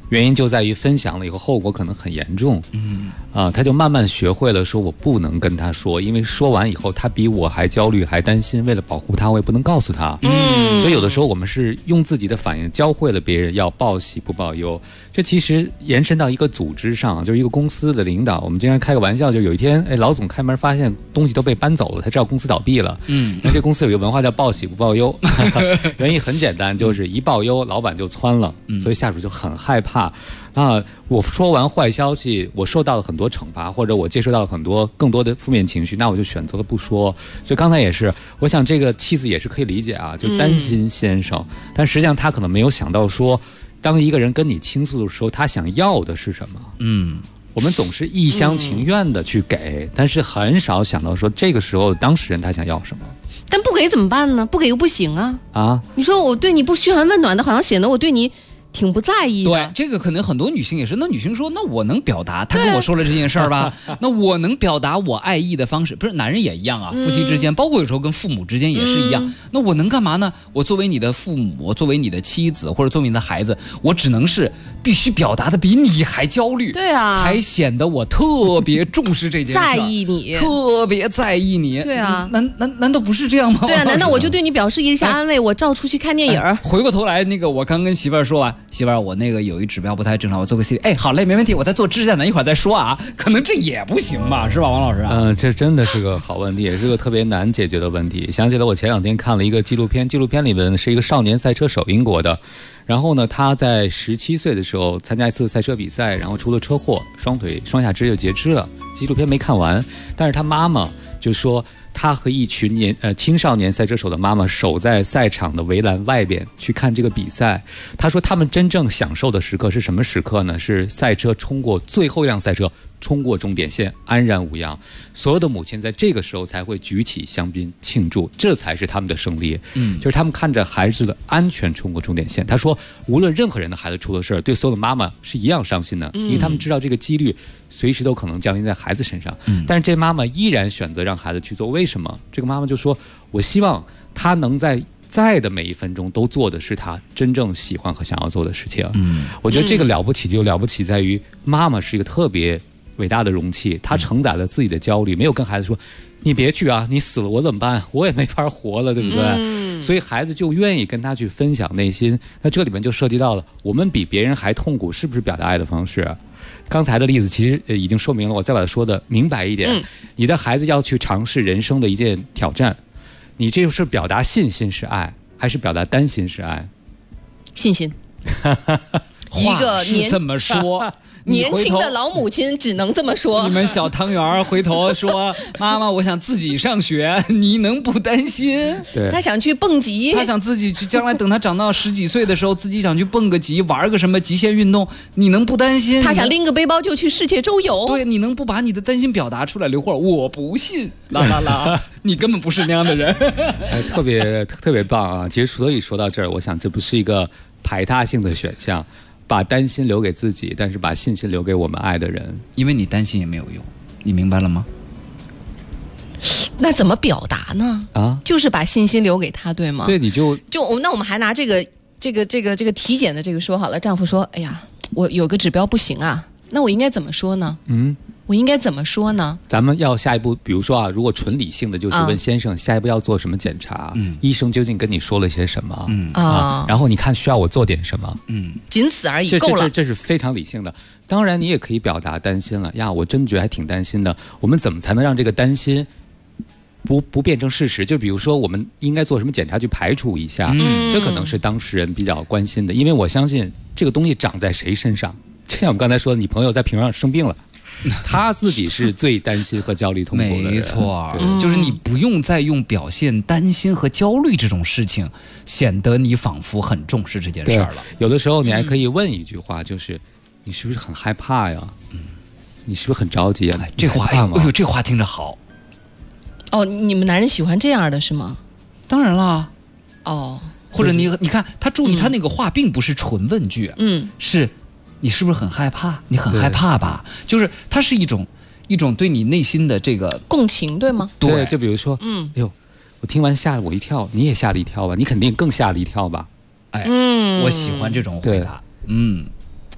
原因就在于分享了以后后果可能很严重。他就慢慢学会了说我不能跟他说，因为说完以后他比我还焦虑还担心，为了保护他我也不能告诉他。所以有的时候我们是用自己的反应教会了别人要报喜不报忧。这其实延伸到一个组织上，就是一个公司的领导，我们经常开个玩笑，就有一天老总开门发现东西都被搬走了，才知道公司倒闭了。那这公司有一个文化叫报喜不报忧。原因很简单，就是一报忧老板就蹿了，所以下属就很害怕。我说完坏消息，我受到了很多惩罚，或者我接受到了更多的负面情绪，那我就选择了不说。所以刚才也是，我想这个妻子也是可以理解啊，就担心先生，但实际上他可能没有想到说，当一个人跟你倾诉的时候，他想要的是什么。我们总是一厢情愿的去给，但是很少想到说这个时候当事人他想要什么。 但不给怎么办呢？不给又不行啊！你说我对你不嘘寒问暖的，好像显得我对你挺不在意的。 对，这个可能很多女性也是。那女性说，那我能表达，他跟我说了这件事儿吧，那我能表达我爱意的方式，不是男人也一样啊，夫妻之间，包括有时候跟父母之间也是一样。那我能干嘛呢？我作为你的父母，我作为你的妻子，或者作为你的孩子，我只能是必须表达的比你还焦虑， 对啊， 才显得我特别重视这件事， 在意你， 特别在意你。 对啊， 难道不是这样吗？ 对啊，难道我就对你表示一下安慰，我照出去看电影？ 回过头来，我刚跟媳妇儿说完，媳妇儿，我有一指标不太正常，我做个 CT。好嘞，没问题，我再做指甲呢，一会儿再说啊。可能这也不行吧，是吧，王老师？ 这真的是个好问题，也是个特别难解决的问题。想起了我前2天看了一个纪录片，纪录片里面是一个少年赛车手，英国的。然后呢，他在17岁的时候参加一次赛车比赛，然后出了车祸，双下肢就截肢了。纪录片没看完，但是他妈妈就说，他和一群青少年赛车手的妈妈守在赛场的围栏外边去看这个比赛。他说他们真正享受的时刻是什么时刻呢？是赛车冲过最后一辆赛车，冲过终点线，安然无恙。所有的母亲在这个时候才会举起香槟庆祝，这才是他们的胜利。就是他们看着孩子的安全冲过终点线。他说，无论任何人的孩子出了事儿，对所有的妈妈是一样伤心的，因为他们知道这个几率随时都可能降临在孩子身上。但是这妈妈依然选择让孩子去做，为什么？这个妈妈就说，我希望他能在的每一分钟都做的是他真正喜欢和想要做的事情。我觉得这个了不起就了不起在于，妈妈是一个特别伟大的容器，她承载了自己的焦虑，没有跟孩子说你别去啊，你死了我怎么办？我也没法活了，对不对？所以孩子就愿意跟他去分享内心。那这里面就涉及到了我们比别人还痛苦是不是表达爱的方式。刚才的例子其实已经说明了，我再把它说的明白一点。你的孩子要去尝试人生的一件挑战，你这就是表达信心是爱，还是表达担心是爱？ 信心。一个是这么说， 年轻的老母亲只能这么说。 你们小汤圆回头说，妈妈，我想自己上学，你能不担心？ 对， 他想去蹦极， 他想自己去，将来等他长到10几岁的时候，自己想去蹦个极，玩个什么极限运动，你能不担心？ 他想拎个背包就去世界周游。 对，你能不把你的担心表达出来？刘慧，我不信，啦，你根本不是那样的人。 特别棒啊！其实所以说到这儿，我想这不是一个排他性的选项。把担心留给自己，但是把信心留给我们爱的人， 因为你担心也没有用，你明白了吗？ 那怎么表达呢？就是把信心留给他，对吗？ 对，你就那我们还拿这个体检的这个说好了，丈夫说，哎呀，我有个指标不行啊，那我应该怎么说呢？我应该怎么说呢？ 咱们要下一步，比如说如果纯理性的，就是问先生，下一步要做什么检查？医生究竟跟你说了些什么？然后你看需要我做点什么？ 仅此而已，够了。 这是非常理性的。当然，你也可以表达担心了呀，我真觉得还挺担心的。我们怎么才能让这个担心不变成事实？就比如说，我们应该做什么检查去排除一下？这可能是当事人比较关心的，因为我相信这个东西长在谁身上，就像我们刚才说的，你朋友在屏上生病了。他自己是最担心和焦虑痛苦的人。 没错，就是你不用再用表现担心和焦虑这种事情，显得你仿佛很重视这件事儿了。 有的时候你还可以问一句话，就是你是不是很害怕呀？你是不是很着急呀？ 这话，这话听着好。 你们男人喜欢这样的是吗？ 当然啦。或者你看他注意，他那个话并不是纯问句，是。你是不是很害怕？你很害怕吧？就是它是一种对你内心的这个共情，对吗？ 对，就比如说，哎呦，我听完吓了我一跳，你也吓了一跳吧？你肯定更吓了一跳吧？ 我喜欢这种回答。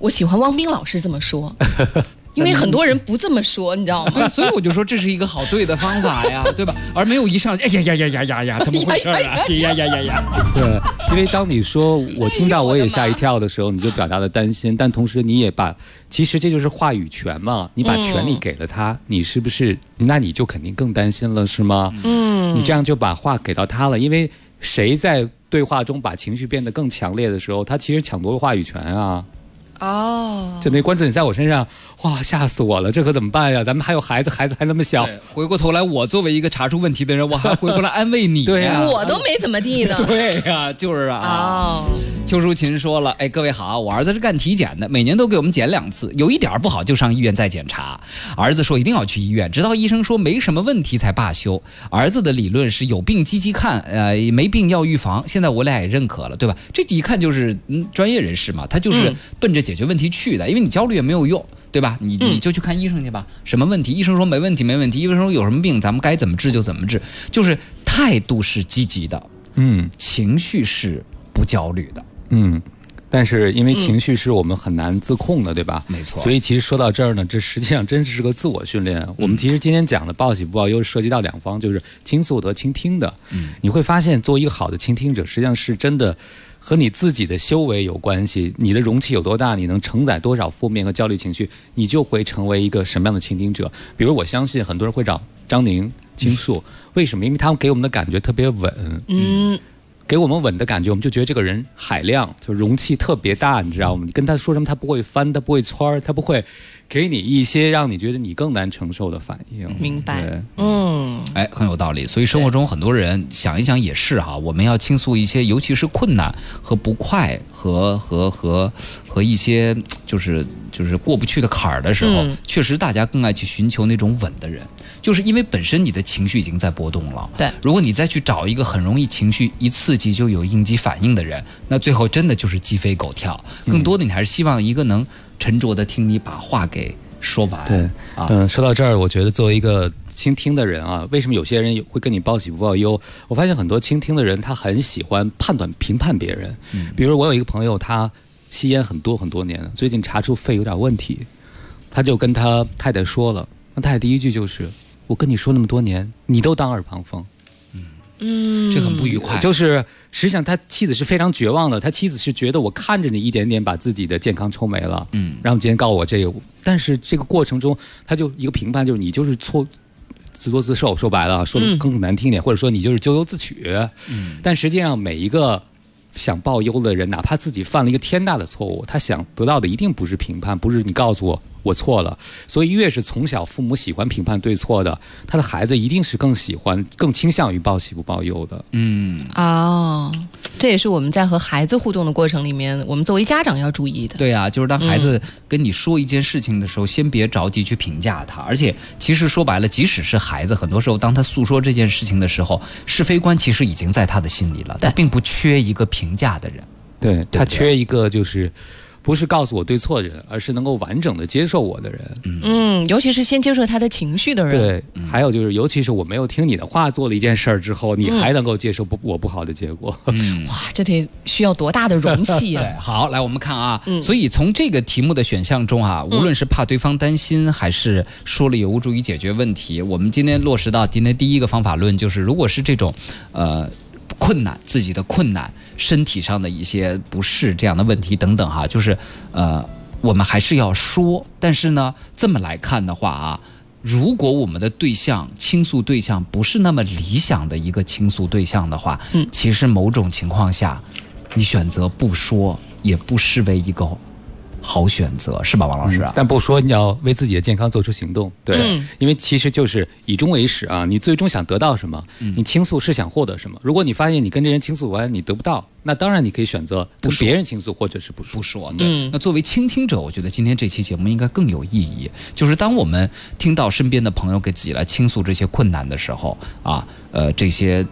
我喜欢汪冰老师这么说。因为很多人不这么说，你知道吗？ 对，所以我就说这是一个好对的方法呀，对吧？而没有一上，哎呀，怎么回事啊？呀！ 对，因为当你说我听到我也吓一跳的时候，你就表达了担心，但同时你也把，其实这就是话语权嘛，你把权利给了他，你是不是？那你就肯定更担心了，是吗？你这样就把话给到他了，因为谁在对话中把情绪变得更强烈的时候，他其实抢夺了话语权啊。就那关注点在我身上，哇，吓死我了！这可怎么办呀？咱们还有孩子，孩子还那么小。 回过头来，我作为一个查出问题的人，我还回过来安慰你。 对呀， 我都没怎么地呢。 对呀，就是啊。邱淑琴说了，哎，各位好，我儿子是干体检的，每年都给我们检2次，有一点不好就上医院再检查。儿子说一定要去医院，直到医生说没什么问题才罢休。儿子的理论是有病积极看，没病要预防。现在我俩也认可了，对吧？这一看就是专业人士嘛，他就是奔着解决问题去的，因为你焦虑也没有用，对吧？你就去看医生去吧，什么问题？医生说没问题，没问题。医生说有什么病，咱们该怎么治就怎么治，就是态度是积极的，情绪是不焦虑的。 但是因为情绪是我们很难自控的，对吧？ 没错。 所以其实说到这儿呢，这实际上真是个自我训练。我们其实今天讲的报喜不报忧涉及到2方，就是倾诉和倾听的。你会发现，做一个好的倾听者，实际上是真的和你自己的修为有关系。你的容器有多大，你能承载多少负面和焦虑情绪，你就会成为一个什么样的倾听者。比如我相信很多人会找张宁倾诉，为什么？因为他们给我们的感觉特别稳。给我们稳的感觉，我们就觉得这个人海量，就容器特别大，你知道吗？你跟他说什么，他不会翻，他不会窜，他不会给你一些让你觉得你更难承受的反应。 明白？ 哎，很有道理。所以生活中很多人想一想也是哈，我们要倾诉一些，尤其是困难和不快和一些就是过不去的坎儿的时候，确实大家更爱去寻求那种稳的人。就是因为本身你的情绪已经在波动了， 对。 如果你再去找一个很容易情绪一刺激就有应激反应的人，那最后真的就是鸡飞狗跳。更多的你还是希望一个能沉着的听你把话给说完。 对，说到这儿，我觉得作为一个倾听的人啊，为什么有些人会跟你报喜不报忧？我发现很多倾听的人，他很喜欢评判别人。比如我有一个朋友，他吸烟很多年了，最近查出肺有点问题，他就跟他太太说了，那太太第一句就是我跟你说那么多年，你都当耳旁风。 这很不愉快。 就是实际上他妻子是非常绝望的，他妻子是觉得我看着你一点点把自己的健康抽没了，然后今天告我这个，但是这个过程中他就一个评判，就是你就是自作自受，说白了说的更难听一点，或者说你就是咎由自取。但实际上每一个想报忧的人，哪怕自己犯了一个天大的错误，他想得到的一定不是评判，不是你告诉我错了。所以越是从小父母喜欢评判对错的，他的孩子一定是更倾向于报喜不报忧的。 这也是我们在和孩子互动的过程里面，我们作为家长要注意的。 对啊，就是当孩子跟你说一件事情的时候，先别着急去评价他。而且其实说白了，即使是孩子，很多时候当他诉说这件事情的时候，是非观其实已经在他的心里了，他并不缺一个评价的人。 对，他缺一个就是不是告诉我对错的人，而是能够完整的接受我的人。 尤其是先接受他的情绪的人。 对，还有就是，尤其是我没有听你的话做了一件事儿之后，你还能够接受我不好的结果。 哇，这得需要多大的容器啊！ 对，好，来我们看啊，所以从这个题目的选项中啊，无论是怕对方担心，还是说了有无助于解决问题，我们今天落实到今天第一个方法论，就是如果是这种困难，自己的困难，身体上的一些不适这样的问题等等哈，就是我们还是要说。但是呢，这么来看的话啊，如果我们的对象倾诉对象不是那么理想的一个倾诉对象的话，其实某种情况下，你选择不说也不失为一个好选择，是吧，王老师？ 但不说，你要为自己的健康做出行动。对，因为其实就是以终为始啊，你最终想得到什么，你倾诉是想获得什么。如果你发现你跟这人倾诉完你得不到，那当然你可以选择跟别人倾诉，或者是不说。 对，那作为倾听者，我觉得今天这期节目应该更有意义。就是当我们听到身边的朋友给自己来倾诉这些困难的时候啊，这些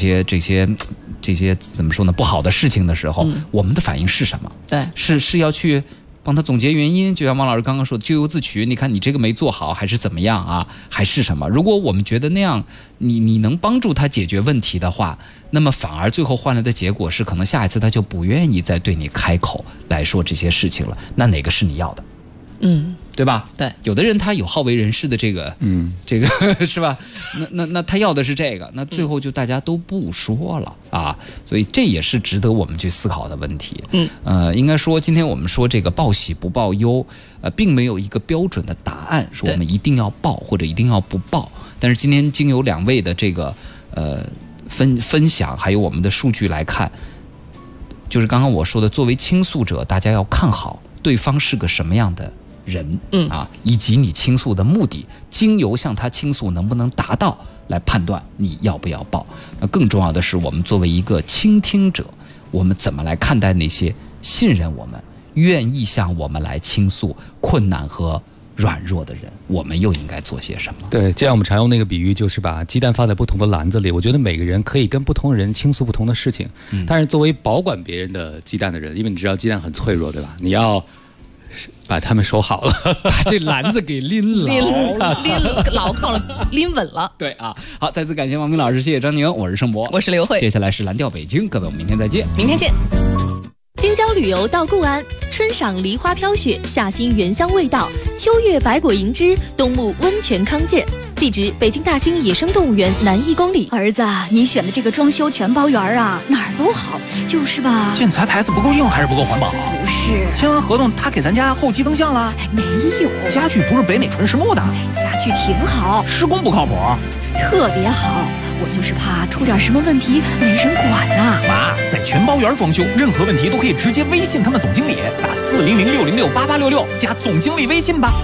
怎么说呢？不好的事情的时候，我们的反应是什么？ 对， 是要去帮他总结原因，就像王老师刚刚说的咎由自取，你看你这个没做好还是怎么样啊，还是什么？如果我们觉得那样你能帮助他解决问题的话，那么反而最后换来的结果是可能下一次他就不愿意再对你开口来说这些事情了，那哪个是你要的？对吧？ 对， 有的人他有好为人师的这个是吧？那他要的是这个，那最后就大家都不说了啊，所以这也是值得我们去思考的问题。应该说今天我们说这个报喜不报忧，并没有一个标准的答案，说我们一定要报或者一定要不报。但是今天经由2位的这个分享，还有我们的数据来看，就是刚刚我说的，作为倾诉者，大家要看好对方是个什么样的人，以及你倾诉的目的，经由向他倾诉能不能达到来判断你要不要报。那更重要的是，我们作为一个倾听者，我们怎么来看待那些信任我们、愿意向我们来倾诉困难和软弱的人，我们又应该做些什么？ 对，这样我们常用那个比喻，就是把鸡蛋放在不同的篮子里。我觉得每个人可以跟不同的人倾诉不同的事情，但是作为保管别人的鸡蛋的人，因为你知道鸡蛋很脆弱，对吧？你要把它们收好了， 把这篮子给拎牢靠了，拎稳了。 对啊，好，再次感谢王明老师，谢谢张宁，我是盛博， 我是刘慧。 接下来是蓝调北京，各位，我们明天再见。 明天见。 京郊旅游到固安，春赏梨花飘雪，夏欣原香味道，秋月百果银枝，冬沐温泉康健。地址：北京大兴野生动物园南1公里。 儿子，你选的这个装修全包园啊，哪儿都好，就是吧？ 建材牌子不够硬还是不够环保？ 不是， 签完合同他给咱家后期增项了？ 没有， 家具不是北美纯实木的？ 家具挺好， 施工不靠谱， 特别好。我就是怕出点什么问题没人管呐。 妈，在全包园装修，任何问题都可以直接微信他们总经理，打400-606-8866加总经理微信吧。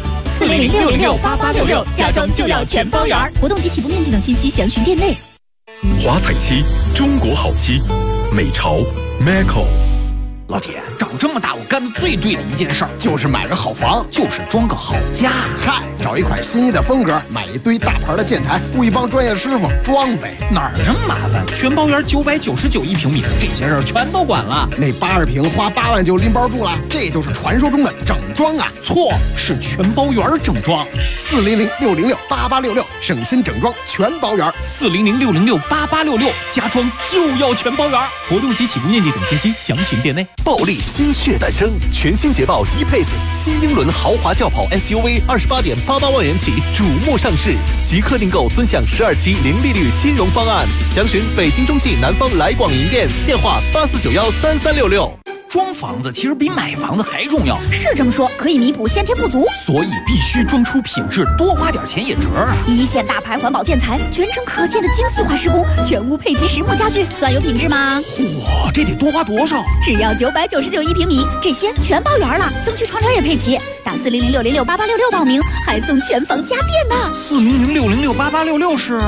400-606-8866，家装就要全包园。活动及起步面积等信息详询店内。 华彩漆，中国好漆，美潮 Macco。 老铁，长这么大我干的最对的一件事儿，就是买个好房，就是装个好家。 嗨，找一款心仪的风格，买一堆大牌的建材，雇一帮专业师傅装呗。 哪儿这么麻烦？全包园999一平米，这些事儿全都管了。 那80平花8万就拎包住了，这就是传说中的整装啊！ 错，是全包园整装。 400-606-8866，省心整装全包园。 400-606-8866，家装就要全包园。活动及起步面积等信息详询店内。 暴力新血诞生，全新捷豹E-Pace 新英伦豪华轿跑 SUV 28.88万元起瞩目上市，即刻订购尊享12期零利率金融方案，详询北京中汽南方来广营店，电话84913366。 装房子其实比买房子还重要， 是这么说，可以弥补先天不足， 所以必须装出品质，多花点钱也值啊！ 一线大牌环保建材，全程可见的精细化施工，全屋配齐实木家具，算有品质吗？ 嚯，这得多花多少？ 只要999一平米，这些全包圆了，灯具窗帘也配齐。打400-606-8866报名，还送全房家电呢。 400-606-8866是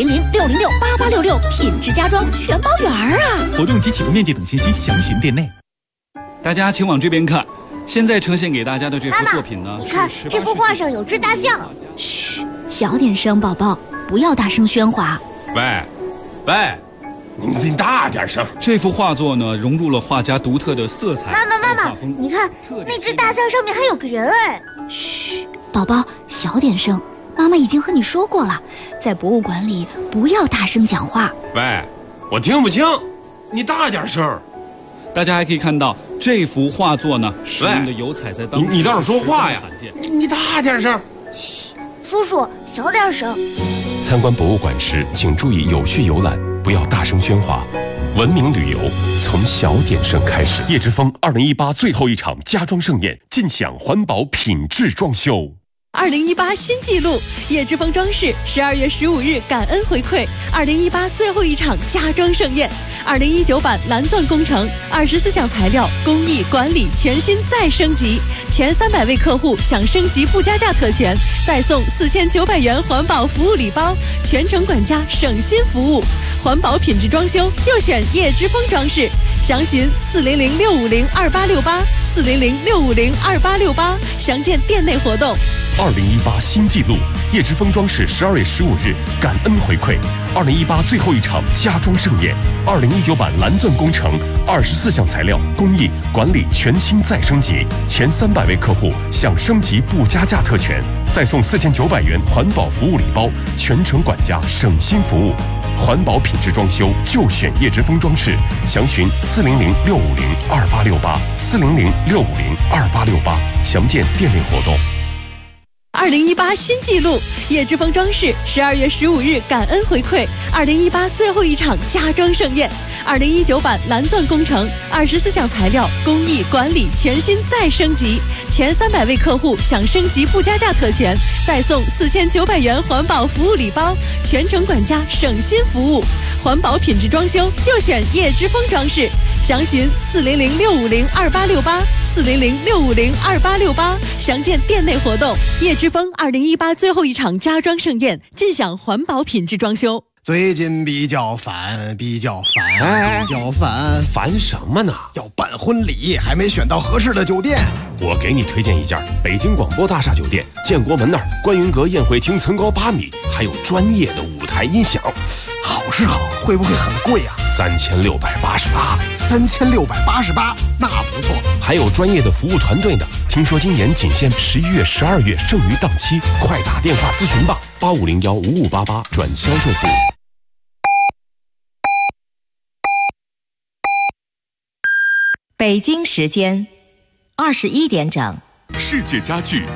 400-606-8866，品质家装全包圆啊！ 活动及起步面积等信息详询店内。 大家请往这边看，现在呈现给大家的这幅作品呢， 你看这幅画上有只大象。 嘘，小点声，宝宝，不要大声喧哗。 喂，你大点声。这幅画作呢，融入了画家独特的色彩。 妈妈，你看那只大象上面还有个人哎。 嘘，宝宝，小点声，妈妈已经和你说过了，在博物馆里不要大声讲话。 喂，我听不清，你大点声。大家还可以看到这幅画作呢，使用的油彩在当时你倒是说话呀！你大点声。 嘘，叔叔小点声。 参观博物馆时，请注意有序游览，不要大声喧哗。文明旅游从小点声开始。叶之峰2018最后一场家装盛宴，尽享环保品质装修。 2018新纪录，叶之峰装饰12月15日感恩回馈2018最后一场家装盛宴，2019版蓝钻工程，24项材料，工艺管理全新再升级，前300位客户享升级附加价特权，再送4900元环保服务礼包，全程管家省心服务，环保品质装修就选叶之峰装饰，详询400-650-2868，400-650-2868，详见店内活动。 2018新纪录， 叶之峰装饰12月15日感恩回馈2018最后一场家装盛宴，2019版蓝钻工程24项材料工艺管理全新再升级，前300位客户享升级不加价特权，再送4900元环保服务礼包，全程管家省心服务。环保品质装修就选叶之峰装饰，详询400-650-2868，400-650-2868，详见店内活动。 2018新纪录，叶之峰装饰12月15日感恩回馈2018最后一场家装盛宴，2019版蓝钻工程24项材料工艺管理全新再升级，前300位客户享升级不加价特权，再送4900元环保服务礼包，全程管家省心服务。环保品质装修就选叶之峰装饰，详询400-650-2868，400-650-2868，详见店内活动。叶之峰2018最后一场家装盛宴，尽享环保品质装修。 最近比较烦， 烦什么呢？ 要办婚礼，还没选到合适的酒店。 我给你推荐一家北京广播大厦酒店，建国门那儿观云阁宴会厅层高8米，还有专业的舞台音响。 好是好，会不会很贵啊？3688，那不错。 还有专业的服务团队呢。听说今年仅限11月、12月剩余档期，快打电话咨询吧，8501-5588转销售部。 北京时间21点整。 世界家具